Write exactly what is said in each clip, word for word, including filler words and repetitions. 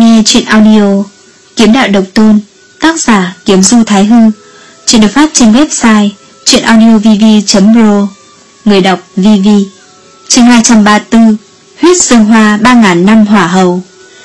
nghe chuyện audio Kiếm Đạo Độc Tôn, tác giả Kiếm Du Thái Hư. Chuyện được phát trên website chuyenaudiovv chấm pro. Người đọc Vivi. Chương hai trăm ba mươi tư. Huyết Dương Hoa ba ngàn năm hỏa hầu.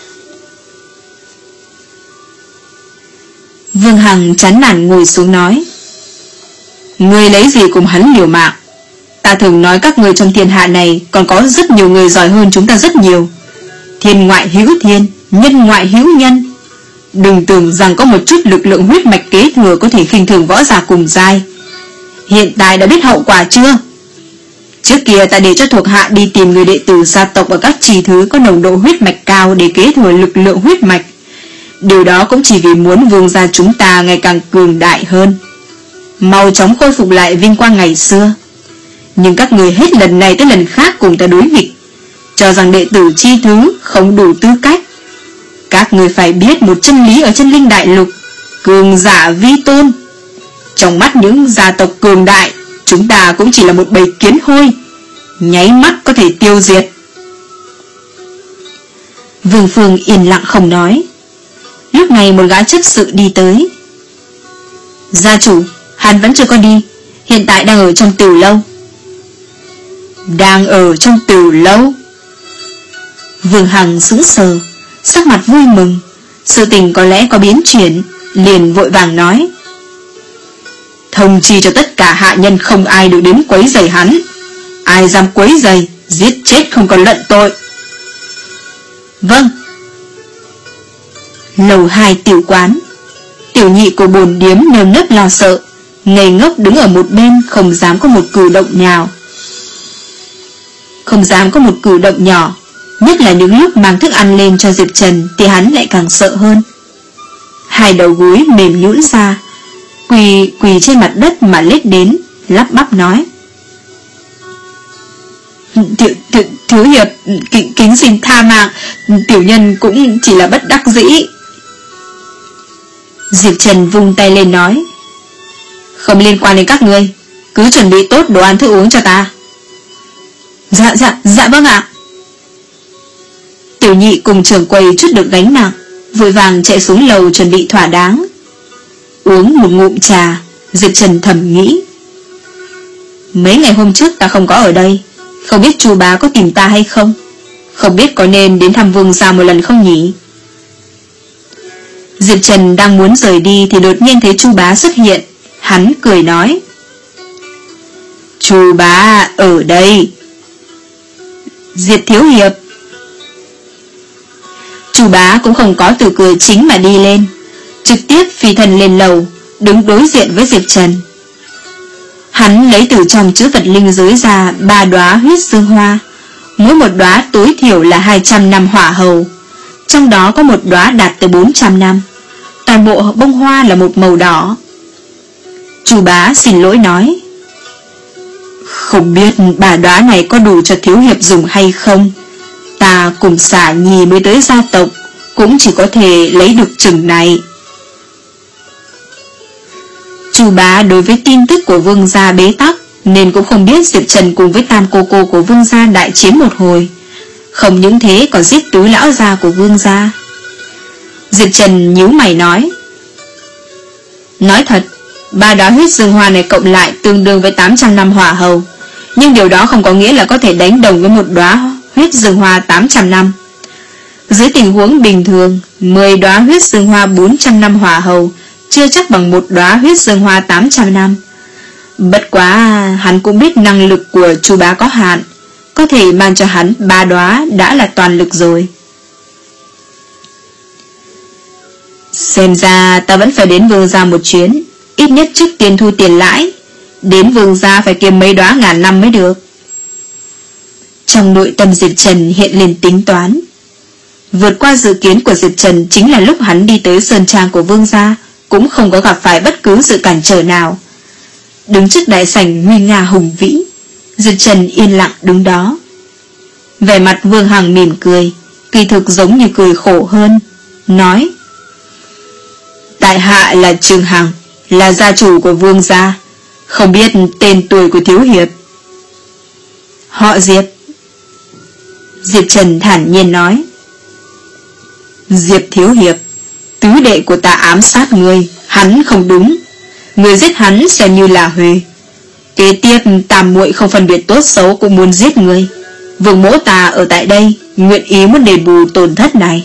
Vương Hằng chán nản ngồi xuống nói: Ngươi lấy gì cùng hắn liều mạng? Ta thường nói các ngươi trong thiên hạ này còn có rất nhiều người giỏi hơn chúng ta rất nhiều. Thiên ngoại hữu thiên, nhân ngoại hữu nhân. Đừng tưởng rằng có một chút lực lượng huyết mạch kế thừa có thể khinh thường võ giả cùng giai. Hiện tại đã biết hậu quả chưa? Trước kia ta để cho thuộc hạ đi tìm người đệ tử gia tộc ở các trì thứ có nồng độ huyết mạch cao để kế thừa lực lượng huyết mạch. Điều đó cũng chỉ vì muốn vương gia chúng ta ngày càng cường đại hơn, mau chóng khôi phục lại vinh quang ngày xưa. Nhưng các người hết lần này tới lần khác cùng ta đối nghịch, cho rằng đệ tử chi thứ không đủ tư cách. Các người phải biết một chân lý ở chân linh đại lục: cường giả vi tôn. Trong mắt những gia tộc cường đại, chúng ta cũng chỉ là một bầy kiến hôi, nháy mắt có thể tiêu diệt. Vương Phương yên lặng không nói. Lúc này một gã chấp sự đi tới. Gia chủ, hắn vẫn chưa có đi, hiện tại đang ở trong tiểu lâu. Đang ở trong tiểu lâu? Vương Hằng sững sờ, sắc mặt vui mừng. Sự tình có lẽ có biến chuyển, liền vội vàng nói: Thông chi cho tất cả hạ nhân không ai được đến quấy rầy hắn. Ai dám quấy rầy, giết chết không còn lận tội. Vâng. Lầu hai tiểu quán. Tiểu nhị của bồn điếm nơm nớp lo sợ, ngây ngốc đứng ở một bên, không dám có một cử động nhào. Không dám có một cử động nhỏ. Nhất là những lúc mang thức ăn lên cho Diệp Trần thì hắn lại càng sợ hơn. Hai đầu gối mềm nhũn ra, Quỳ quỳ trên mặt đất mà lết đến, lắp bắp nói: Thiếu, thiếu, thiếu hiệp, kính, kính xin tha mạng, tiểu nhân cũng chỉ là bất đắc dĩ. Diệp Trần vung tay lên nói: Không liên quan đến các ngươi, cứ chuẩn bị tốt đồ ăn thức uống cho ta. Dạ dạ dạ vâng ạ. Tiểu nhị cùng trưởng quầy chút được gánh nặng, vội vàng chạy xuống lầu chuẩn bị thỏa đáng. Uống một ngụm trà, Diệp Trần thầm nghĩ: Mấy ngày hôm trước ta không có ở đây, không biết Chu bá có tìm ta hay không, không biết có nên đến thăm Vương gia một lần không nhỉ. Diệp Trần đang muốn rời đi thì đột nhiên thấy Chu bá xuất hiện. Hắn cười nói: Chu bá ở đây. Diệp thiếu hiệp. Chu bá cũng không có từ cười chính mà đi lên, trực tiếp phi thân lên lầu, đứng đối diện với Diệp Trần. Hắn lấy từ trong chữ vật linh giới ra ba đóa huyết dương hoa, mỗi một đóa tối thiểu là hai trăm năm hỏa hầu, trong đó có một đóa đạt tới bốn trăm năm. Toàn bộ bông hoa là một màu đỏ. Chu bá xin lỗi nói: Không biết bà đóa này có đủ cho thiếu hiệp dùng hay không. Ta cùng xả nhì mới tới gia tộc, cũng chỉ có thể lấy được chừng này. Chu bá đối với tin tức của Vương gia bế tắc, nên cũng không biết Diệp Trần cùng với tam cô cô của Vương gia đại chiến một hồi, không những thế còn giết túi lão gia của Vương gia. Diệp Trần nhíu mày nói: Nói thật, ba đóa huyết dương hoa này cộng lại tương đương với tám trăm năm hỏa hầu, nhưng điều đó không có nghĩa là có thể đánh đồng với một đóa huyết dương hoa tám trăm năm. Dưới tình huống bình thường, mười đóa huyết dương hoa bốn trăm năm hỏa hầu chưa chắc bằng một đóa huyết dương hoa tám trăm năm. Bất quá hắn cũng biết năng lực của Chu bá có hạn, có thể mang cho hắn ba đóa đã là toàn lực rồi. Xem ra ta vẫn phải đến Vương gia một chuyến, ít nhất trước tiên thu tiền lãi. Đến Vương gia phải kiếm mấy đóa ngàn năm mới được. Trong nội tâm Diệp Trần hiện lên tính toán. Vượt qua dự kiến của Diệp Trần chính là lúc hắn đi tới sơn trang của Vương gia, cũng không có gặp phải bất cứ sự cản trở nào. Đứng trước đại sảnh nguy nga hùng vĩ, Diệp Trần yên lặng đứng đó. Vẻ mặt Vương Hằng mỉm cười, kỳ thực giống như cười khổ hơn, nói: Tại hạ là Trương Hằng, là gia chủ của Vương gia, không biết tên tuổi của thiếu hiệp. Họ Diệp. Diệp Trần thản nhiên nói: Diệp thiếu hiệp, tứ đệ của ta ám sát ngươi, hắn không đúng. Ngươi giết hắn xem như là huề. Kế tiếp tam muội không phân biệt tốt xấu cũng muốn giết ngươi. Vương mỗ ta ở tại đây, nguyện ý muốn đền bù tổn thất này.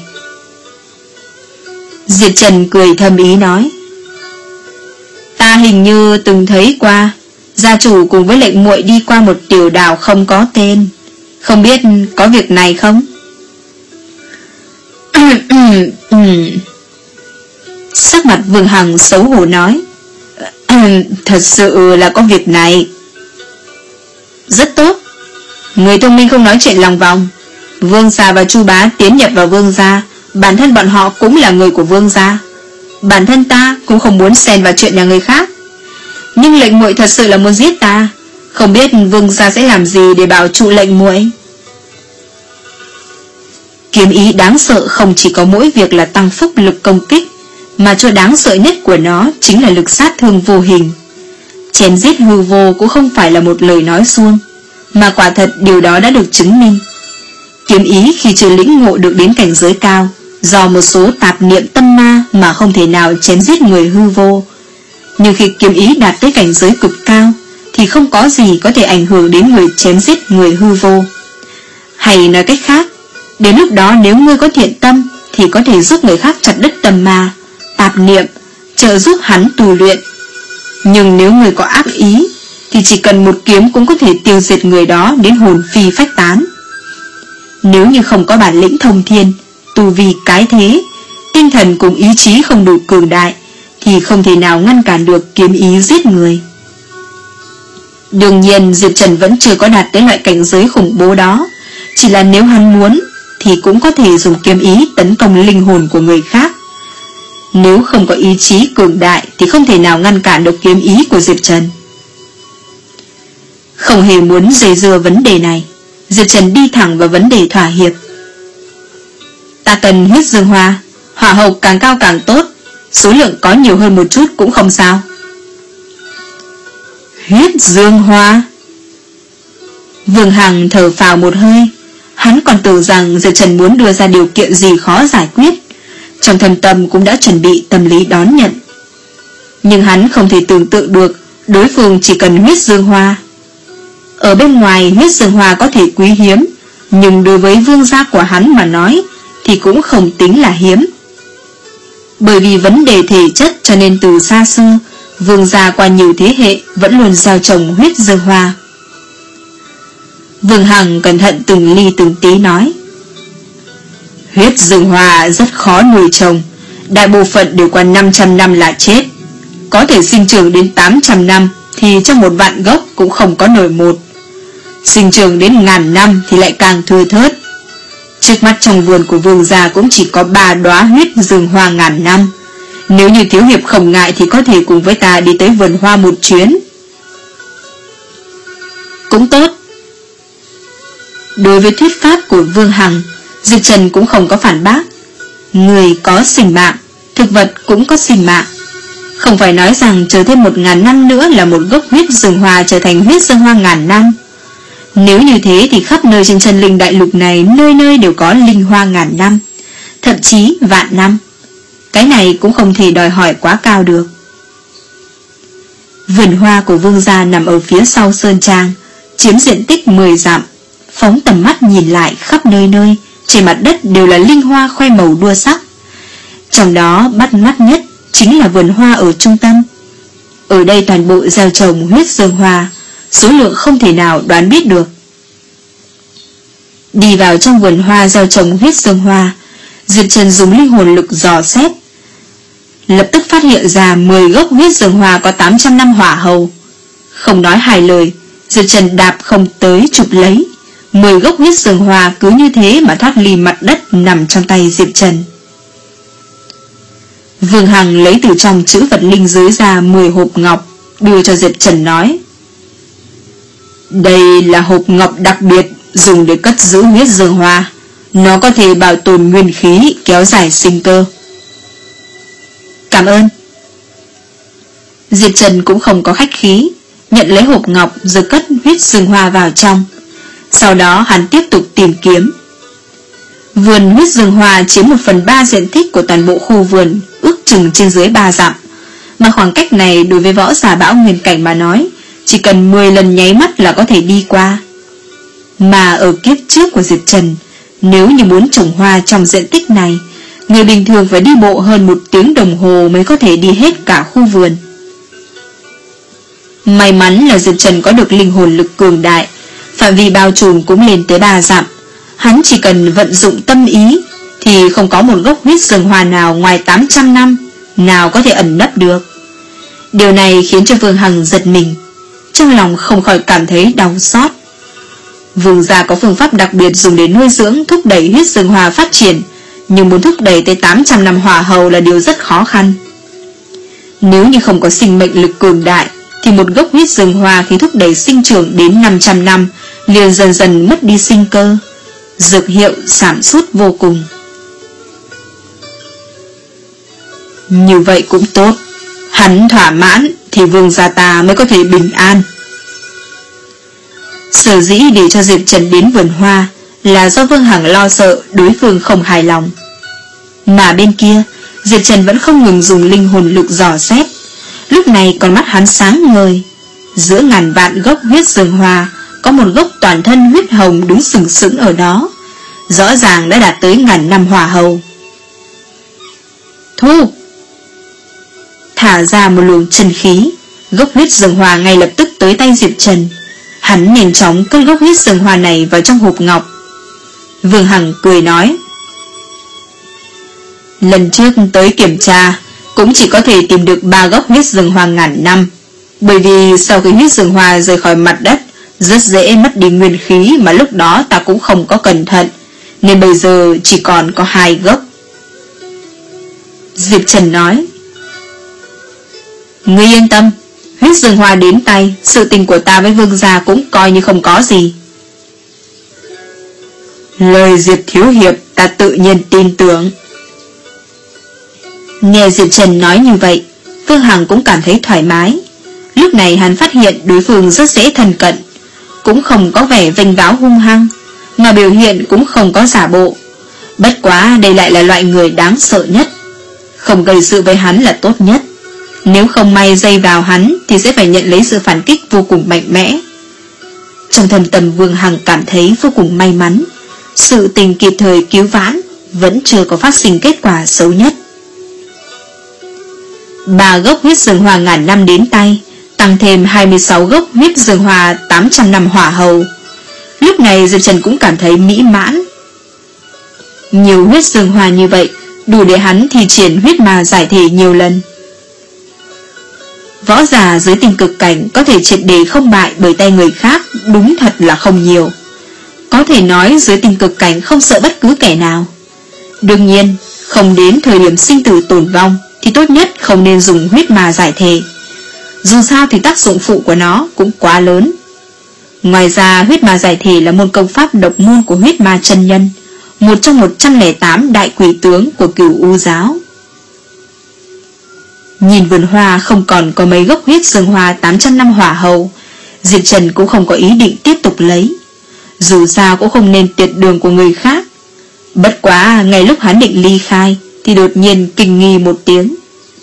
Diệp Trần cười thầm ý nói, ta hình như từng thấy qua, gia chủ cùng với lệnh muội đi qua một tiểu đảo không có tên, không biết có việc này không? Sắc mặt Vương Hằng xấu hổ nói, thật sự là có việc này. Rất tốt. Người thông minh không nói chuyện lòng vòng. Vương gia và Chu bá tiến nhập vào Vương gia, bản thân bọn họ cũng là người của Vương gia. Bản thân ta cũng không muốn xen vào chuyện nhà người khác. Nhưng lệnh muội thật sự là muốn giết ta, không biết Vương gia sẽ làm gì để bảo trụ lệnh muội. Kiếm ý đáng sợ không chỉ có mỗi việc là tăng phúc lực công kích, mà chỗ đáng sợ nhất của nó chính là lực sát thương vô hình. Chém giết hư vô cũng không phải là một lời nói suông, mà quả thật điều đó đã được chứng minh. Kiếm ý khi chưa lĩnh ngộ được đến cảnh giới cao, do một số tạp niệm tâm ma mà không thể nào chém giết người hư vô. Nhưng khi kiếm ý đạt tới cảnh giới cực cao, thì không có gì có thể ảnh hưởng đến người chém giết người hư vô. Hay nói cách khác, đến lúc đó nếu ngươi có thiện tâm thì có thể giúp người khác chặt đứt tâm ma, tạp niệm, trợ giúp hắn tu luyện. Nhưng nếu người có ác ý thì chỉ cần một kiếm cũng có thể tiêu diệt người đó đến hồn phi phách tán. Nếu như không có bản lĩnh thông thiên, tu vi cái thế, tinh thần cùng ý chí không đủ cường đại, thì không thể nào ngăn cản được kiếm ý giết người. Đương nhiên Diệp Trần vẫn chưa có đạt tới loại cảnh giới khủng bố đó, chỉ là nếu hắn muốn thì cũng có thể dùng kiếm ý tấn công linh hồn của người khác. Nếu không có ý chí cường đại thì không thể nào ngăn cản được kiếm ý của Diệp Trần. Không hề muốn dây dưa vấn đề này, Diệp Trần đi thẳng vào vấn đề thỏa hiệp. Ta cần huyết dương hoa, hỏa hầu càng cao càng tốt, số lượng có nhiều hơn một chút cũng không sao. Huyết dương hoa? Vương Hằng thở phào một hơi. Hắn còn tưởng rằng Diệp Trần muốn đưa ra điều kiện gì khó giải quyết, trong thâm tâm cũng đã chuẩn bị tâm lý đón nhận. Nhưng hắn không thể tưởng tượng được đối phương chỉ cần huyết dương hoa. Ở bên ngoài huyết dương hoa có thể quý hiếm, nhưng đối với vương gia của hắn mà nói thì cũng không tính là hiếm. Bởi vì vấn đề thể chất cho nên từ xa xưa, vương gia qua nhiều thế hệ vẫn luôn gieo trồng huyết dương hoa. Vương Hằng cẩn thận từng ly từng tí nói, huyết dương hoa rất khó nuôi trồng, đại bộ phận đều qua năm trăm năm là chết. Có thể sinh trưởng đến tám trăm năm thì trong một vạn gốc cũng không có nổi một. Sinh trưởng đến ngàn năm thì lại càng thưa thớt. Trước mắt trong vườn của vương gia cũng chỉ có ba đóa huyết dương hoa ngàn năm. Nếu như thiếu hiệp không ngại thì có thể cùng với ta đi tới vườn hoa một chuyến. Cũng tốt. Đối với thuyết pháp của Vương Hằng, Diệp Trần cũng không có phản bác. Người có sinh mạng, thực vật cũng có sinh mạng. Không phải nói rằng chờ thêm một ngàn năm nữa là một gốc huyết dương hoa trở thành huyết dương hoa ngàn năm. Nếu như thế thì khắp nơi trên chân linh đại lục này nơi nơi đều có linh hoa ngàn năm, thậm chí vạn năm. Cái này cũng không thể đòi hỏi quá cao được. Vườn hoa của vương gia nằm ở phía sau sơn trang, chiếm diện tích mười dặm. Phóng tầm mắt nhìn lại khắp nơi nơi, trên mặt đất đều là linh hoa khoe màu đua sắc. Trong đó bắt mắt nhất chính là vườn hoa ở trung tâm. Ở đây toàn bộ gieo trồng huyết dương hoa, số lượng không thể nào đoán biết được. Đi vào trong vườn hoa gieo trồng huyết dương hoa, Diệp Trần dùng linh hồn lực dò xét, lập tức phát hiện ra mười gốc huyết dương hoa có tám trăm năm hỏa hầu. Không nói hai lời, Diệp Trần đạp không tới chụp lấy. Mười gốc huyết dương hoa cứ như thế mà thoát ly mặt đất nằm trong tay Diệp Trần. Vương Hằng lấy từ trong chữ vật linh giới ra mười hộp ngọc, đưa cho Diệp Trần nói, đây là hộp ngọc đặc biệt dùng để cất giữ huyết dương hoa. Nó có thể bảo tồn nguyên khí, kéo dài sinh cơ. Cảm ơn. Diệp Trần cũng không có khách khí, nhận lấy hộp ngọc rồi cất huyết dương hoa vào trong. Sau đó hắn tiếp tục tìm kiếm. Vườn huyết dương hoa chiếm một phần ba diện tích của toàn bộ khu vườn, ước chừng trên dưới ba dặm. Mà khoảng cách này đối với võ giả bão nguyên cảnh mà nói, chỉ cần mười lần nháy mắt là có thể đi qua. Mà ở kiếp trước của Diệp Trần, nếu như muốn trồng hoa trong diện tích này, người bình thường phải đi bộ hơn một tiếng đồng hồ mới có thể đi hết cả khu vườn. May mắn là Diệp Trần có được linh hồn lực cường đại, phạm vi bao trùm cũng lên tới ba dặm. Hắn chỉ cần vận dụng tâm ý thì không có một gốc huyết dương hoa nào ngoài tám trăm năm nào có thể ẩn nấp được. Điều này khiến cho Vương Hằng giật mình, trong lòng không khỏi cảm thấy đau xót. Vương gia có phương pháp đặc biệt dùng để nuôi dưỡng, thúc đẩy huyết dương hoa phát triển, nhưng muốn thúc đẩy tới tám trăm năm hỏa hầu là điều rất khó khăn. Nếu như không có sinh mệnh lực cường đại, thì một gốc huyết dương hoa khi thúc đẩy sinh trưởng đến năm trăm năm liền dần dần mất đi sinh cơ, dược hiệu giảm sút vô cùng. Như vậy cũng tốt, hắn thỏa mãn thì vương gia ta mới có thể bình an. Sở dĩ để cho Diệp Trần đến vườn hoa là do Vương Hằng lo sợ đối phương không hài lòng. Mà bên kia, Diệp Trần vẫn không ngừng dùng linh hồn lực dò xét. Lúc này con mắt hắn sáng ngời. Giữa ngàn vạn gốc huyết dương hoa có một gốc toàn thân huyết hồng đứng sừng sững ở đó, rõ ràng đã đạt tới ngàn năm hỏa hầu. Thu! Thả ra một luồng chân khí, gốc huyết dương hoa ngay lập tức tới tay Diệp Trần. Hắn nhanh chóng cất gốc huyết dương hoa này vào trong hộp ngọc. Vương Hằng cười nói, lần trước tới kiểm tra cũng chỉ có thể tìm được ba gốc huyết dương hoa ngàn năm, bởi vì sau khi huyết dương hoa rời khỏi mặt đất rất dễ mất đi nguyên khí, mà lúc đó ta cũng không có cẩn thận, nên bây giờ chỉ còn có hai gốc. Diệp Trần nói, ngươi yên tâm, huyết dương hoa đến tay, sự tình của ta với vương gia cũng coi như không có gì. Lời Diệp thiếu hiệp ta tự nhiên tin tưởng. Nghe Diệp Trần nói như vậy, Vương Hằng cũng cảm thấy thoải mái. Lúc này hắn phát hiện đối phương rất dễ thân cận, cũng không có vẻ vênh váo hung hăng, mà biểu hiện cũng không có giả bộ. Bất quá đây lại là loại người đáng sợ nhất, không gây sự với hắn là tốt nhất. Nếu không may dây vào hắn thì sẽ phải nhận lấy sự phản kích vô cùng mạnh mẽ. Trong thâm tâm Vương Hằng cảm thấy vô cùng may mắn, sự tình kịp thời cứu vãn vẫn chưa có phát sinh kết quả xấu nhất. Ba gốc huyết dương hoa ngàn năm đến tay, tăng thêm hai mươi sáu gốc huyết dương hoa tám trăm năm hỏa hầu. Lúc này Diệp Trần cũng cảm thấy mỹ mãn. Nhiều huyết dương hoa như vậy đủ để hắn thi triển huyết ma giải thể nhiều lần. Võ giả dưới tình cực cảnh có thể triệt để không bại bởi tay người khác đúng thật là không nhiều. Có thể nói dưới tình cực cảnh không sợ bất cứ kẻ nào. Đương nhiên, không đến thời điểm sinh tử tồn vong thì tốt nhất không nên dùng huyết ma giải thể. Dù sao thì tác dụng phụ của nó cũng quá lớn. Ngoài ra, huyết ma giải thể là môn công pháp độc môn của huyết ma chân nhân, một trong một trăm lẻ tám đại quỷ tướng của Cửu U giáo. Nhìn vườn hoa không còn có mấy gốc huyết dương hoa tám trăm năm hỏa hầu, Diệp Trần cũng không có ý định tiếp tục lấy. Dù sao cũng không nên tiệt đường của người khác. Bất quá ngay lúc hắn định ly khai thì đột nhiên kinh nghi một tiếng.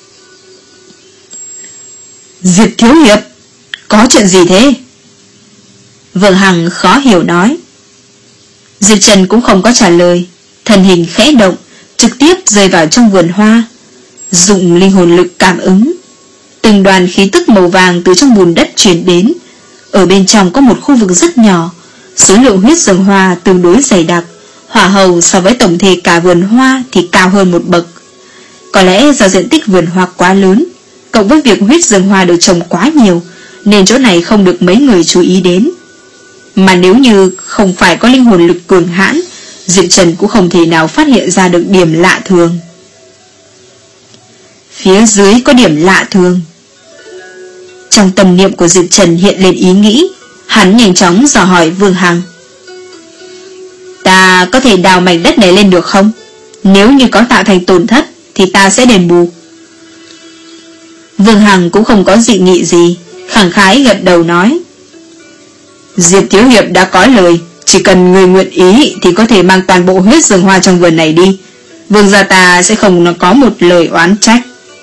Diệp thiếu hiệp, có chuyện gì thế? Vương Hằng khó hiểu nói. Diệp Trần cũng không có trả lời, thân hình khẽ động, trực tiếp rơi vào trong vườn hoa, dụng linh hồn lực cảm ứng. Từng đoàn khí tức màu vàng từ trong bùn đất truyền đến. Ở bên trong có một khu vực rất nhỏ, số lượng huyết dương hoa tương đối dày đặc, hỏa hầu so với tổng thể cả vườn hoa thì cao hơn một bậc. Có lẽ do diện tích vườn hoa quá lớn, cộng với việc huyết dương hoa được trồng quá nhiều, nên chỗ này không được mấy người chú ý đến. Mà nếu như không phải có linh hồn lực cường hãn, Diệp Trần cũng không thể nào phát hiện ra được điểm lạ thường. Phía dưới có điểm lạ thường. Trong tâm niệm của Diệp Trần hiện lên ý nghĩ, hắn nhanh chóng dò hỏi Vương Hằng. Ta có thể đào mảnh đất này lên được không? Nếu như có tạo thành tổn thất thì ta sẽ đền bù. Vương Hằng cũng không có dị nghị gì, khẳng khái gật đầu nói. Diệp thiếu hiệp đã có lời, Chỉ cần người nguyện ý thì có thể mang toàn bộ huyết rừng hoa trong vườn này đi. Vương gia ta sẽ không có một lời oán trách.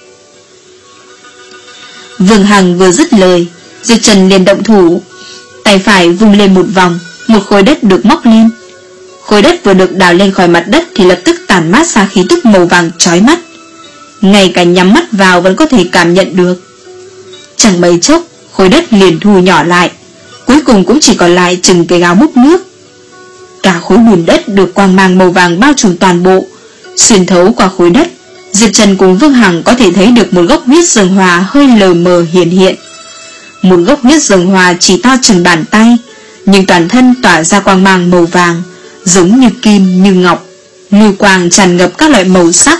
Vương Hằng vừa dứt lời, Diệp Trần liền động thủ. Tay phải vung lên một vòng, một khối đất được móc lên. Khối đất vừa được đào lên khỏi mặt đất thì lập tức tản mát ra khí tức màu vàng chói mắt. Ngay cả nhắm mắt vào vẫn có thể cảm nhận được. Chẳng mấy chốc, khối đất liền thu nhỏ lại, cuối cùng cũng chỉ còn lại chừng cái gáo múc nước. Cả khối bùn đất được quang mang màu vàng bao trùm toàn bộ. Xuyên thấu qua khối đất, Diệp Trần cùng Vương Hằng có thể thấy được một gốc huyết rừng hoa hơi lờ mờ hiện hiện. Một gốc huyết rừng hoa chỉ to chừng bàn tay, nhưng toàn thân tỏa ra quang mang màu vàng, giống như kim như ngọc, lưu quang tràn ngập các loại màu sắc.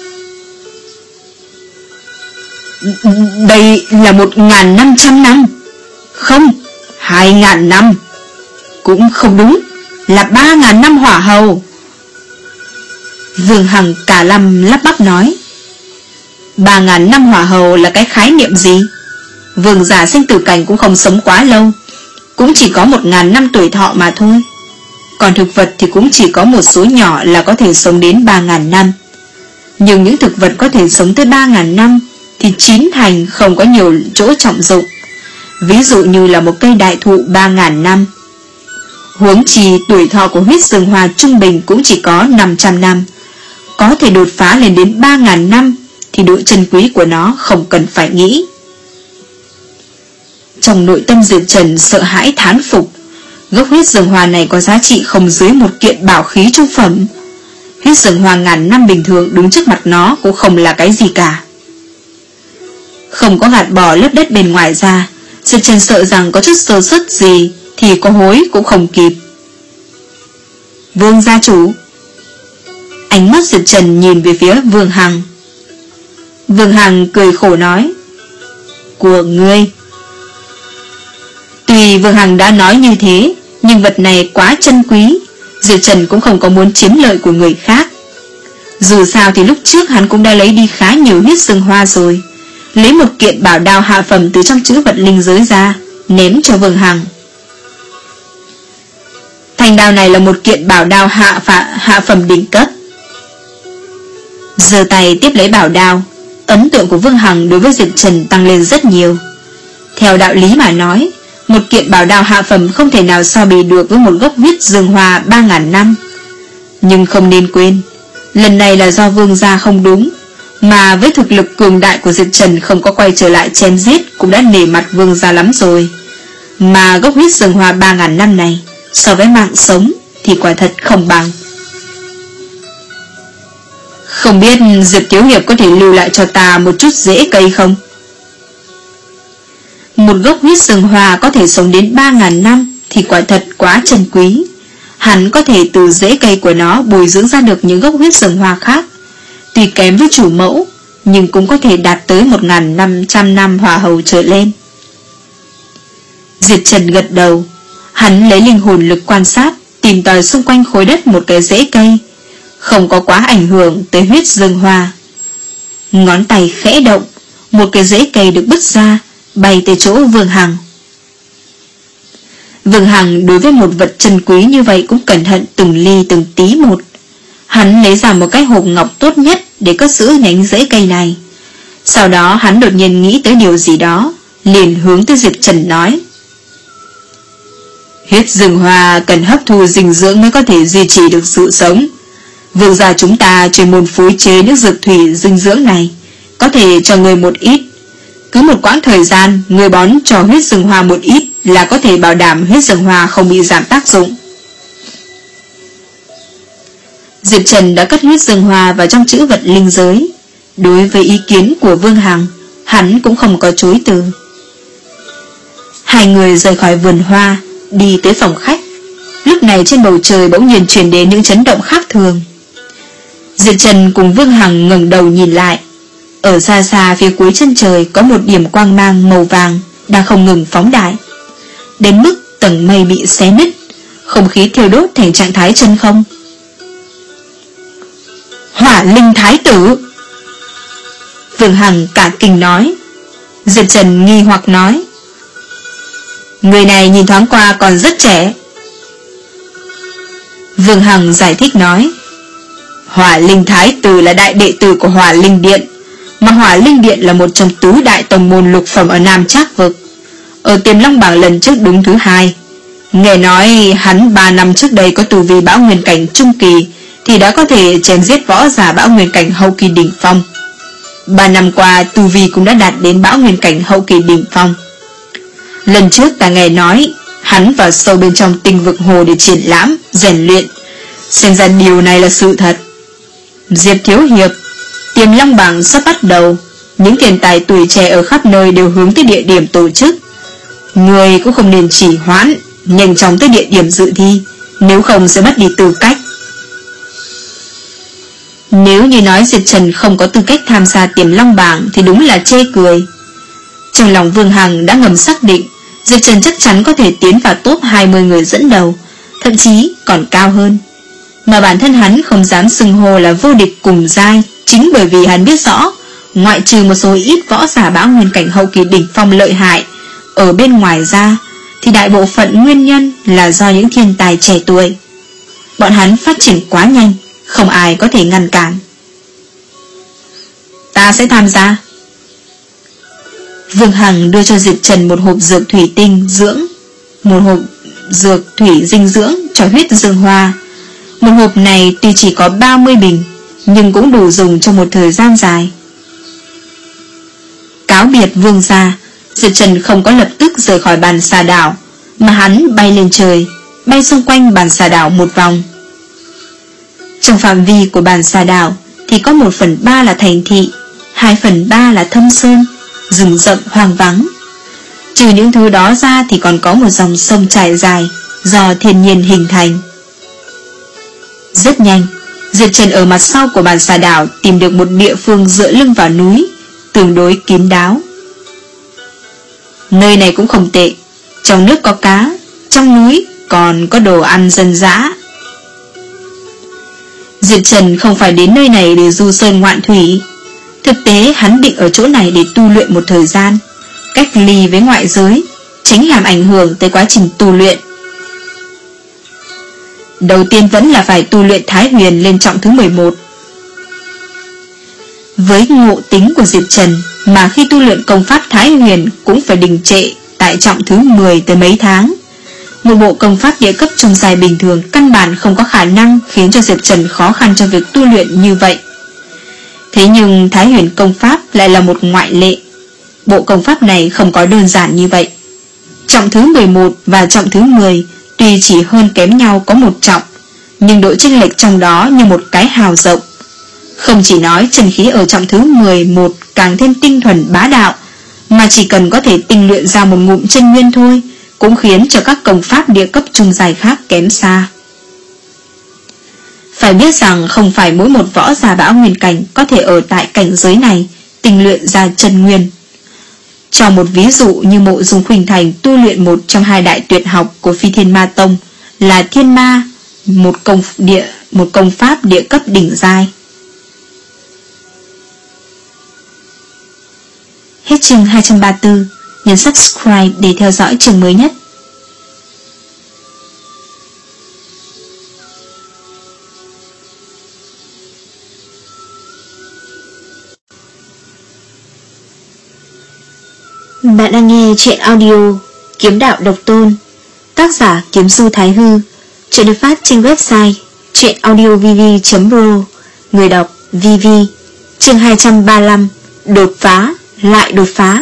Đây là một ngàn năm trăm năm. Không, hai ngàn năm. Cũng không đúng, là ba ngàn năm hỏa hầu. Vương Hằng cả lâm lắp bắp nói. Ba ngàn năm hỏa hầu là cái khái niệm gì? Vương giả sinh tử cảnh cũng không sống quá lâu, cũng chỉ có một ngàn năm tuổi thọ mà thôi. Còn thực vật thì cũng chỉ có một số nhỏ là có thể sống đến ba ngàn năm. Nhưng những thực vật có thể sống tới ba ngàn năm thì chín thành không có nhiều chỗ trọng dụng. Ví dụ như là một cây đại thụ ba ngàn năm. Huống chi tuổi thọ của huyết rừng hoa trung bình cũng chỉ có năm trăm năm. Có thể đột phá lên đến ba ngàn năm thì độ chân quý của nó không cần phải nghĩ. Trong nội tâm Diệp Trần sợ hãi thán phục. Gốc huyết rừng hoa này có giá trị không dưới một kiện bảo khí trung phẩm. Huyết rừng hoa ngàn năm bình thường đứng trước mặt nó cũng không là cái gì cả. Không có gạt bỏ lớp đất bên ngoài ra, Diệp Trần sợ rằng có chút sơ suất gì thì có hối cũng không kịp. Vương gia chủ. Ánh mắt Diệp Trần nhìn về phía Vương Hằng. Vương Hằng cười khổ nói. Của ngươi. Tuy Vương Hằng đã nói như thế, nhưng vật này quá chân quý, Diệp Trần cũng không có muốn chiếm lợi của người khác. Dù sao thì lúc trước hắn cũng đã lấy đi khá nhiều huyết rừng hoa rồi. Lấy một kiện bảo đao hạ phẩm từ trong chữ vật linh giới ra, ném cho Vương Hằng. Thanh đao này là một kiện bảo đao hạ, phạ, hạ phẩm đỉnh cấp. Giơ tay tiếp lấy bảo đao, ấn tượng của Vương Hằng đối với Diệp Trần tăng lên rất nhiều. Theo đạo lý mà nói, một kiện bảo đao hạ phẩm không thể nào so bì được với một gốc huyết rừng hoa ba ngàn năm. Nhưng không nên quên, lần này là do Vương gia không đúng, mà với thực lực cường đại của Diệp Trần không có quay trở lại chém giết cũng đã nể mặt Vương gia lắm rồi. Mà gốc huyết rừng hoa ba ngàn năm này so với mạng sống thì quả thật không bằng. Không biết Diệp Thiếu Hiệp có thể lưu lại cho ta một chút rễ cây không? Một gốc huyết rừng hoa có thể sống đến ba ngàn năm thì quả thật quá trân quý. Hắn có thể từ rễ cây của nó bồi dưỡng ra được những gốc huyết rừng hoa khác. Tuy kém với chủ mẫu, nhưng cũng có thể đạt tới một ngàn năm trăm năm hỏa hầu trở lên. Diệp Trần gật đầu. Hắn lấy linh hồn lực quan sát, tìm tòi xung quanh khối đất một cái rễ cây, không có quá ảnh hưởng tới huyết rừng hoa. Ngón tay khẽ động, một cái rễ cây được bứt ra, bay tới chỗ Vương Hằng. Vương Hằng đối với một vật chân quý như vậy cũng cẩn thận từng ly từng tí một. Hắn lấy ra một cái hộp ngọc tốt nhất để cất giữ nhánh rễ cây này. Sau đó hắn đột nhiên nghĩ tới điều gì đó, liền hướng tới Diệp Trần nói. Huyết rừng hoa cần hấp thu dinh dưỡng mới có thể duy trì được sự sống. Vương gia chúng ta chuyên môn phối chế nước dược thủy dinh dưỡng này, có thể cho người một ít. Cứ một quãng thời gian, người bón cho huyết rừng hoa một ít là có thể bảo đảm huyết rừng hoa không bị giảm tác dụng. Diệp Trần đã cất huyết rừng hoa vào trong chữ vật linh giới. Đối với ý kiến của Vương Hằng, hắn cũng không có chối từ. Hai người rời khỏi vườn hoa, đi tới phòng khách. Lúc này trên bầu trời bỗng nhiên truyền đến những chấn động khác thường. Diệp Trần cùng Vương Hằng ngẩng đầu nhìn lại. Ở xa xa phía cuối chân trời có một điểm quang mang màu vàng đang không ngừng phóng đại, đến mức tầng mây bị xé nứt, không khí thiêu đốt thành trạng thái chân không. Hỏa linh thái tử! Vương Hằng cả kinh nói. Diệp Trần nghi hoặc nói. Người này nhìn thoáng qua còn rất trẻ. Vương Hằng giải thích nói, Hỏa Linh Thái Tử là đại đệ tử của Hỏa Linh Điện, mà Hỏa Linh Điện là một trong tứ đại tông môn lục phẩm ở Nam Trác Vực. Ở Tiềm Long bảng lần trước đứng thứ hai. Nghe nói hắn ba năm trước đây có tu vi Bão Nguyên cảnh trung kỳ thì đã có thể chém giết võ giả Bão Nguyên cảnh hậu kỳ đỉnh phong. Ba năm qua tu vi cũng đã đạt đến Bão Nguyên cảnh hậu kỳ đỉnh phong. Lần trước ta nghe nói hắn vào sâu bên trong tinh vực hồ để triển lãm, rèn luyện. Xem ra điều này là sự thật. Diệp Thiếu Hiệp, Tiềm Long bảng sắp bắt đầu. Những tiền tài tuổi trẻ ở khắp nơi đều hướng tới địa điểm tổ chức. Người cũng không nên trì hoãn, nhanh chóng tới địa điểm dự thi, nếu không sẽ mất đi tư cách. Nếu như nói Diệp Trần không có tư cách tham gia Tiềm Long bảng thì đúng là chê cười. Trong lòng Vương Hằng đã ngầm xác định Diệp Trần chắc chắn có thể tiến vào top hai mươi người dẫn đầu, thậm chí còn cao hơn. Mà bản thân hắn không dám xưng hô là vô địch cùng giai, chính bởi vì hắn biết rõ, ngoại trừ một số ít võ giả Bão Nguyên cảnh hậu kỳ đỉnh phong lợi hại ở bên ngoài ra, thì đại bộ phận nguyên nhân là do những thiên tài trẻ tuổi. Bọn hắn phát triển quá nhanh, không ai có thể ngăn cản. Ta sẽ tham gia. Vương Hằng đưa cho Diệp Trần một hộp dược thủy tinh dưỡng, một hộp dược thủy dinh dưỡng cho huyết dương hoa. Một hộp này tuy chỉ có ba mươi bình, nhưng cũng đủ dùng trong một thời gian dài. Cáo biệt Vương gia, Diệp Trần không có lập tức rời khỏi bàn xà đảo, mà hắn bay lên trời, bay xung quanh bàn xà đảo một vòng. Trong phạm vi của bàn xà đảo thì có một phần ba là thành thị, hai phần ba là thâm sơn, rừng rậm hoang vắng. Trừ những thứ đó ra thì còn có một dòng sông trải dài do thiên nhiên hình thành. Rất nhanh, Diệp Trần ở mặt sau của bàn xà đảo tìm được một địa phương dựa lưng vào núi, tương đối kín đáo. Nơi này cũng không tệ, trong nước có cá, trong núi còn có đồ ăn dân dã. Diệp Trần không phải đến nơi này để du sơn ngoạn thủy. Thực tế hắn định ở chỗ này để tu luyện một thời gian, cách ly với ngoại giới, tránh làm ảnh hưởng tới quá trình tu luyện. Đầu tiên vẫn là phải tu luyện Thái Huyền lên trọng thứ mười một. Với ngộ tính của Diệp Trần mà khi tu luyện công pháp Thái Huyền cũng phải đình trệ tại trọng thứ mười tới mấy tháng. Một bộ công pháp địa cấp trung dài bình thường căn bản không có khả năng khiến cho Diệp Trần khó khăn trong việc tu luyện như vậy. Thế nhưng Thái Huyền công pháp lại là một ngoại lệ. Bộ công pháp này không có đơn giản như vậy. Trọng thứ mười một và trọng thứ mười tuy chỉ hơn kém nhau có một trọng, nhưng độ chênh lệch trong đó như một cái hào rộng. Không chỉ nói chân khí ở trọng thứ mười một càng thêm tinh thuần bá đạo, mà chỉ cần có thể tinh luyện ra một ngụm chân nguyên thôi cũng khiến cho các công pháp địa cấp trung dài khác kém xa. Phải biết rằng không phải mỗi một võ giả Bão Nguyên cảnh có thể ở tại cảnh giới này tinh luyện ra chân nguyên. Cho một ví dụ như Mộ Dung Khuynh Thành tu luyện một trong hai đại tuyệt học của Phi Thiên Ma Tông là Thiên Ma, một công địa một công pháp địa cấp đỉnh giai. Hết chương hai trăm ba mươi tư, nhấn subscribe để theo dõi chương mới nhất. Bạn đang nghe truyện audio Kiếm Đạo Độc Tôn, tác giả Kiếm Du Thái Hư, truyện được phát trên website truyệnaudiovv chấm pro, người đọc vê vê. Chương hai trăm ba mươi lăm, đột phá, lại đột phá.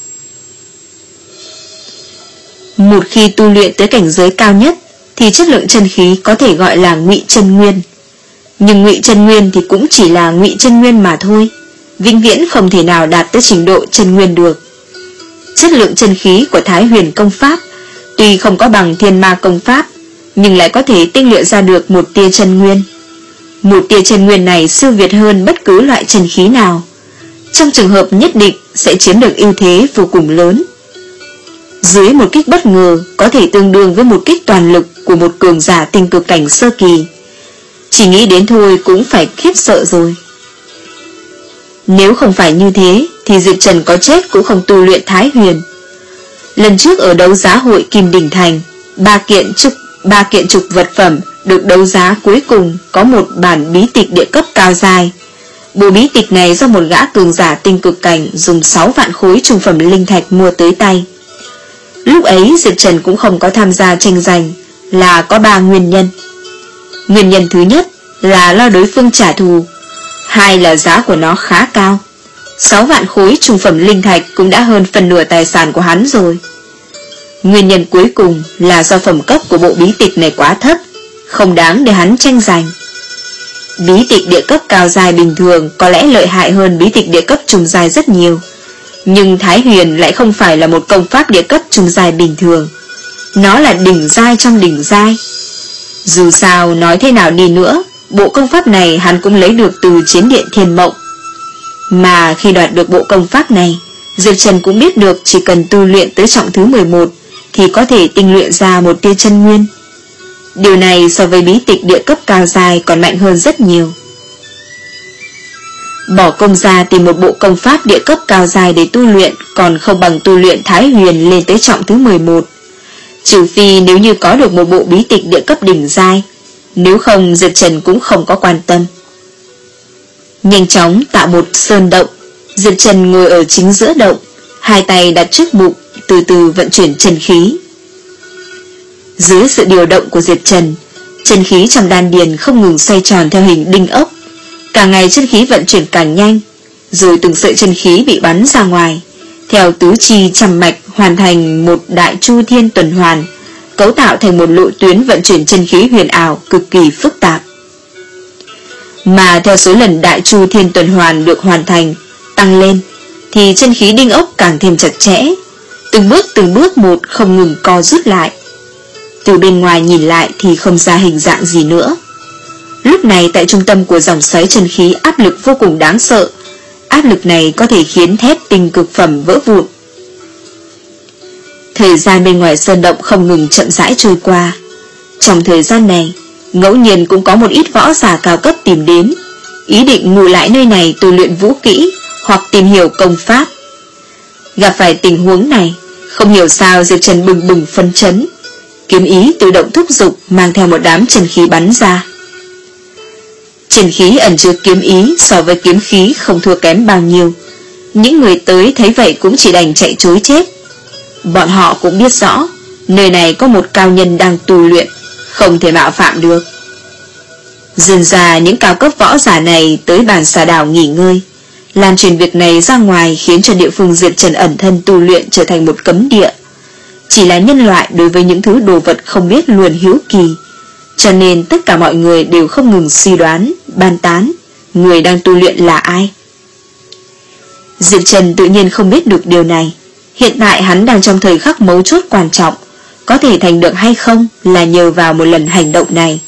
Một khi tu luyện tới cảnh giới cao nhất thì chất lượng chân khí có thể gọi là ngụy chân nguyên. Nhưng ngụy chân nguyên thì cũng chỉ là ngụy chân nguyên mà thôi, vĩnh viễn không thể nào đạt tới trình độ chân nguyên được. Chất lượng chân khí của Thái Huyền công pháp tuy không có bằng Thiên Ma công pháp, nhưng lại có thể tinh luyện ra được một tia chân nguyên. Một tia chân nguyên này siêu việt hơn bất cứ loại chân khí nào, trong trường hợp nhất định sẽ chiếm được ưu thế vô cùng lớn. Dưới một kích bất ngờ có thể tương đương với một kích toàn lực của một cường giả tinh cực cảnh sơ kỳ. Chỉ nghĩ đến thôi cũng phải khiếp sợ rồi. Nếu không phải như thế thì Diệp Trần có chết cũng không tu luyện Thái Huyền. Lần trước ở đấu giá hội Kim Đỉnh Thành, ba kiện trục ba kiện trục vật phẩm được đấu giá cuối cùng có một bản bí tịch địa cấp cao dài. Bộ bí tịch này do một gã cường giả tinh cực cảnh dùng sáu vạn khối trung phẩm linh thạch mua tới tay. Lúc ấy Diệp Trần cũng không có tham gia tranh giành, là có ba nguyên nhân. Nguyên nhân thứ nhất là lo đối phương trả thù, hai là giá của nó khá cao. Sáu vạn khối trung phẩm linh thạch cũng đã hơn phần nửa tài sản của hắn rồi. Nguyên nhân cuối cùng là do phẩm cấp của bộ bí tịch này quá thấp, không đáng để hắn tranh giành. Bí tịch địa cấp cao dài bình thường có lẽ lợi hại hơn bí tịch địa cấp trung dài rất nhiều, nhưng Thái Huyền lại không phải là một công pháp địa cấp trung dài bình thường. Nó là đỉnh giai trong đỉnh giai. Dù sao nói thế nào đi nữa, bộ công pháp này hắn cũng lấy được từ chiến điện Thiên Mộng. Mà khi đoạt được bộ công pháp này, Diệp Trần cũng biết được chỉ cần tu luyện tới trọng thứ mười một thì có thể tinh luyện ra một tia chân nguyên. Điều này so với bí tịch địa cấp cao dài còn mạnh hơn rất nhiều. Bỏ công ra tìm một bộ công pháp địa cấp cao dài để tu luyện còn không bằng tu luyện Thái Huyền lên tới trọng thứ mười một. Trừ phi nếu như có được một bộ bí tịch địa cấp đỉnh giai, nếu không Diệp Trần cũng không có quan tâm. Nhanh chóng tạo một sơn động, Diệp Trần ngồi ở chính giữa động, hai tay đặt trước bụng, từ từ vận chuyển chân khí. Dưới sự điều động của Diệp Trần, chân khí trong đan điền không ngừng xoay tròn theo hình đinh ốc. Càng ngày chân khí vận chuyển càng nhanh, rồi từng sợi chân khí bị bắn ra ngoài, theo tứ chi trăm mạch hoàn thành một đại chu thiên tuần hoàn, cấu tạo thành một lộ tuyến vận chuyển chân khí huyền ảo cực kỳ phức tạp. Mà theo số lần đại chu thiên tuần hoàn được hoàn thành tăng lên, thì chân khí đinh ốc càng thêm chặt chẽ, từng bước từng bước một không ngừng co rút lại. Từ bên ngoài nhìn lại thì không ra hình dạng gì nữa. Lúc này tại trung tâm của dòng xoáy chân khí áp lực vô cùng đáng sợ. Áp lực này có thể khiến thép tinh cực phẩm vỡ vụn. Thời gian bên ngoài sơn động không ngừng chậm rãi trôi qua. Trong thời gian này, ngẫu nhiên cũng có một ít võ giả cao cấp tìm đến, ý định ngủ lại nơi này tu luyện vũ kỹ hoặc tìm hiểu công pháp. Gặp phải tình huống này, không hiểu sao Diệp Trần bừng bừng phấn chấn, kiếm ý tự động thúc giục mang theo một đám chân khí bắn ra. Chân khí ẩn chứa kiếm ý so với kiếm khí không thua kém bao nhiêu. Những người tới thấy vậy cũng chỉ đành chạy trối chết. Bọn họ cũng biết rõ nơi này có một cao nhân đang tu luyện, không thể mạo phạm được. Dần ra những cao cấp võ giả này tới bàn xà đảo nghỉ ngơi, lan truyền việc này ra ngoài, khiến cho địa phương Diệp Trần ẩn thân tu luyện trở thành một cấm địa. Chỉ là nhân loại đối với những thứ đồ vật không biết luôn hiếu kỳ, cho nên tất cả mọi người đều không ngừng suy đoán, bàn tán người đang tu luyện là ai. Diệp Trần tự nhiên không biết được điều này. Hiện tại hắn đang trong thời khắc mấu chốt quan trọng, có thể thành được hay không là nhờ vào một lần hành động này.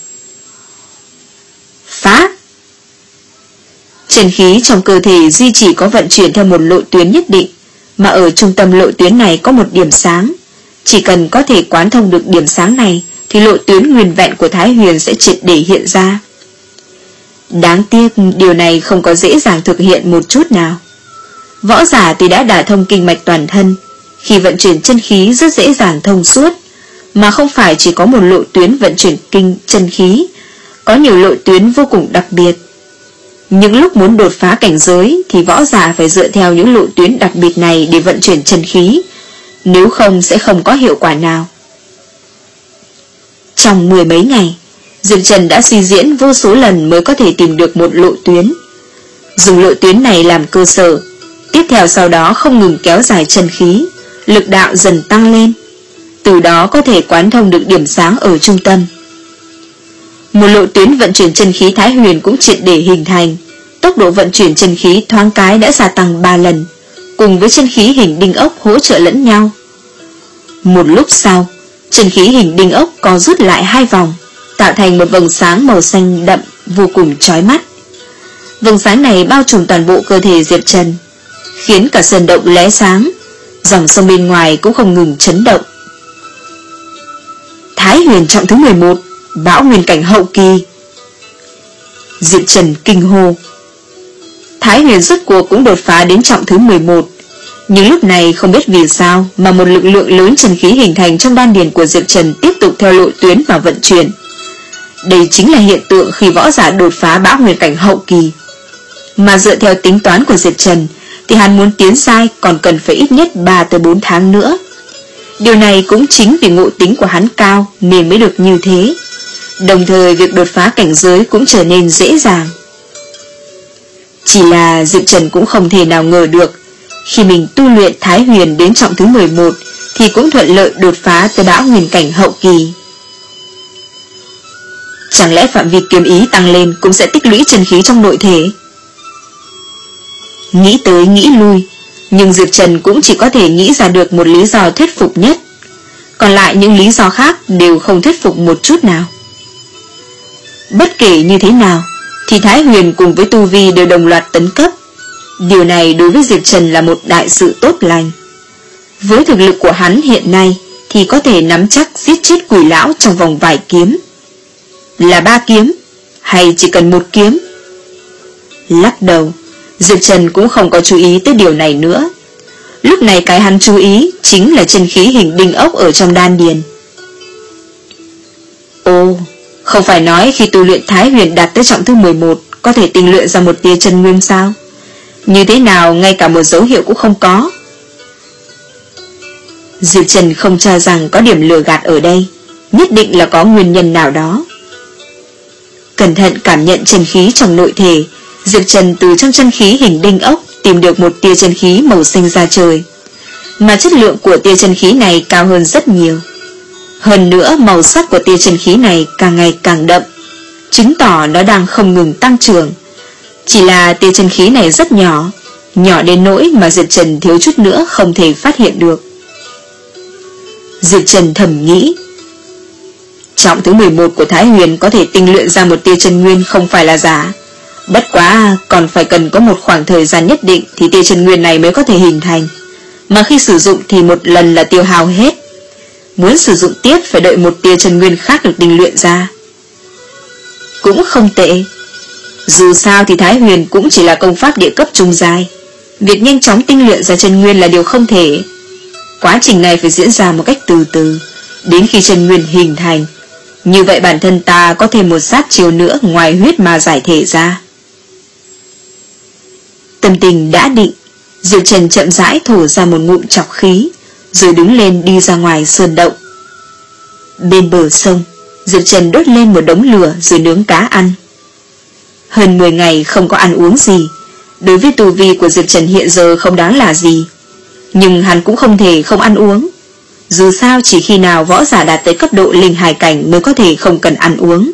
Phá! Chân khí trong cơ thể duy trì có vận chuyển theo một lộ tuyến nhất định, mà ở trung tâm lộ tuyến này có một điểm sáng. Chỉ cần có thể quán thông được điểm sáng này thì lộ tuyến nguyên vẹn của Thái Huyền sẽ triệt để hiện ra. Đáng tiếc điều này không có dễ dàng thực hiện một chút nào. Võ giả thì đã đả thông kinh mạch toàn thân, khi vận chuyển chân khí rất dễ dàng thông suốt, mà không phải chỉ có một lộ tuyến vận chuyển kinh chân khí, có nhiều lộ tuyến vô cùng đặc biệt. Những lúc muốn đột phá cảnh giới thì võ giả phải dựa theo những lộ tuyến đặc biệt này để vận chuyển chân khí, nếu không sẽ không có hiệu quả nào. Trong mười mấy ngày, Diệp Trần đã suy diễn vô số lần mới có thể tìm được một lộ tuyến. Dùng lộ tuyến này làm cơ sở, tiếp theo sau đó không ngừng kéo dài chân khí, lực đạo dần tăng lên, từ đó có thể quán thông được điểm sáng ở trung tâm. Một lộ tuyến vận chuyển chân khí Thái Huyền cũng triệt để hình thành, tốc độ vận chuyển chân khí thoáng cái đã gia tăng ba lần, cùng với chân khí hình đinh ốc hỗ trợ lẫn nhau. Một lúc sau, chân khí hình đinh ốc co rút lại hai vòng, tạo thành một vầng sáng màu xanh đậm vô cùng chói mắt. Vầng sáng này bao trùm toàn bộ cơ thể Diệp Trần, khiến cả sơn động lóe sáng, dòng sông bên ngoài cũng không ngừng chấn động. Thái Huyền trọng thứ mười một, bão nguyên cảnh hậu kỳ. Diệp Trần kinh hô. Thái Huyền rốt cuộc cũng đột phá đến trọng thứ mười một, nhưng lúc này không biết vì sao mà một lực lượng lớn chân khí hình thành trong đan điền của Diệp Trần tiếp tục theo lộ tuyến và vận chuyển. Đây chính là hiện tượng khi võ giả đột phá bão huyền cảnh hậu kỳ. Mà dựa theo tính toán của Diệp Trần thì hắn muốn tiến giai còn cần phải ít nhất ba tới bốn tháng nữa. Điều này cũng chính vì ngộ tính của hắn cao nên mới được như thế. Đồng thời việc đột phá cảnh giới cũng trở nên dễ dàng. Chỉ là Diệp Trần cũng không thể nào ngờ được, khi mình tu luyện Thái Huyền đến trọng thứ mười một thì cũng thuận lợi đột phá tới bão huyền cảnh hậu kỳ. Chẳng lẽ phạm vi kiếm ý tăng lên cũng sẽ tích lũy chân khí trong nội thể? Nghĩ tới nghĩ lui, nhưng Diệp Trần cũng chỉ có thể nghĩ ra được một lý do thuyết phục nhất. Còn lại những lý do khác đều không thuyết phục một chút nào. Bất kể như thế nào thì Thái Huyền cùng với tu vi đều đồng loạt tấn cấp. Điều này đối với Diệp Trần là một đại sự tốt lành. Với thực lực của hắn hiện nay thì có thể nắm chắc giết chết quỷ lão trong vòng vài kiếm. Là ba kiếm hay chỉ cần một kiếm? Lắc đầu, Diệp Trần cũng không có chú ý tới điều này nữa. Lúc này cái hắn chú ý chính là chân khí hình đinh ốc ở trong đan điền. Ồ, không phải nói khi tu luyện Thái Huyền đạt tới trọng thứ mười một có thể tinh luyện ra một tia chân nguyên sao? Như thế nào ngay cả một dấu hiệu cũng không có? Diệp Trần không cho rằng có điểm lừa gạt ở đây, nhất định là có nguyên nhân nào đó. Cẩn thận cảm nhận chân khí trong nội thể, Diệp Trần từ trong chân khí hình đinh ốc tìm được một tia chân khí màu xanh da trời, mà chất lượng của tia chân khí này cao hơn rất nhiều. Hơn nữa màu sắc của tia chân khí này càng ngày càng đậm, chứng tỏ nó đang không ngừng tăng trưởng. Chỉ là tia chân khí này rất nhỏ, nhỏ đến nỗi mà Diệp Trần thiếu chút nữa không thể phát hiện được. Diệp Trần thầm nghĩ, trọng thứ mười một của Thái Huyền có thể tinh luyện ra một tia chân nguyên không phải là giả. Bất quá còn phải cần có một khoảng thời gian nhất định thì tia chân nguyên này mới có thể hình thành. Mà khi sử dụng thì một lần là tiêu hao hết. Muốn sử dụng tiếp phải đợi một tia chân nguyên khác được tinh luyện ra. Cũng không tệ. Dù sao thì Thái Huyền cũng chỉ là công pháp địa cấp trung giai. Việc nhanh chóng tinh luyện ra chân nguyên là điều không thể. Quá trình này phải diễn ra một cách từ từ, đến khi chân nguyên hình thành. Như vậy bản thân ta có thêm một sát chiêu nữa ngoài huyết ma giải thể ra. Tâm tình đã định, Diệp Trần chậm rãi thổ ra một ngụm trọc khí, rồi đứng lên đi ra ngoài sơn động. Bên bờ sông, Diệp Trần đốt lên một đống lửa rồi nướng cá ăn. Hơn mười ngày không có ăn uống gì, đối với tu vi của Diệp Trần hiện giờ không đáng là gì. Nhưng hắn cũng không thể không ăn uống. Dù sao chỉ khi nào võ giả đạt tới cấp độ linh hải cảnh mới có thể không cần ăn uống.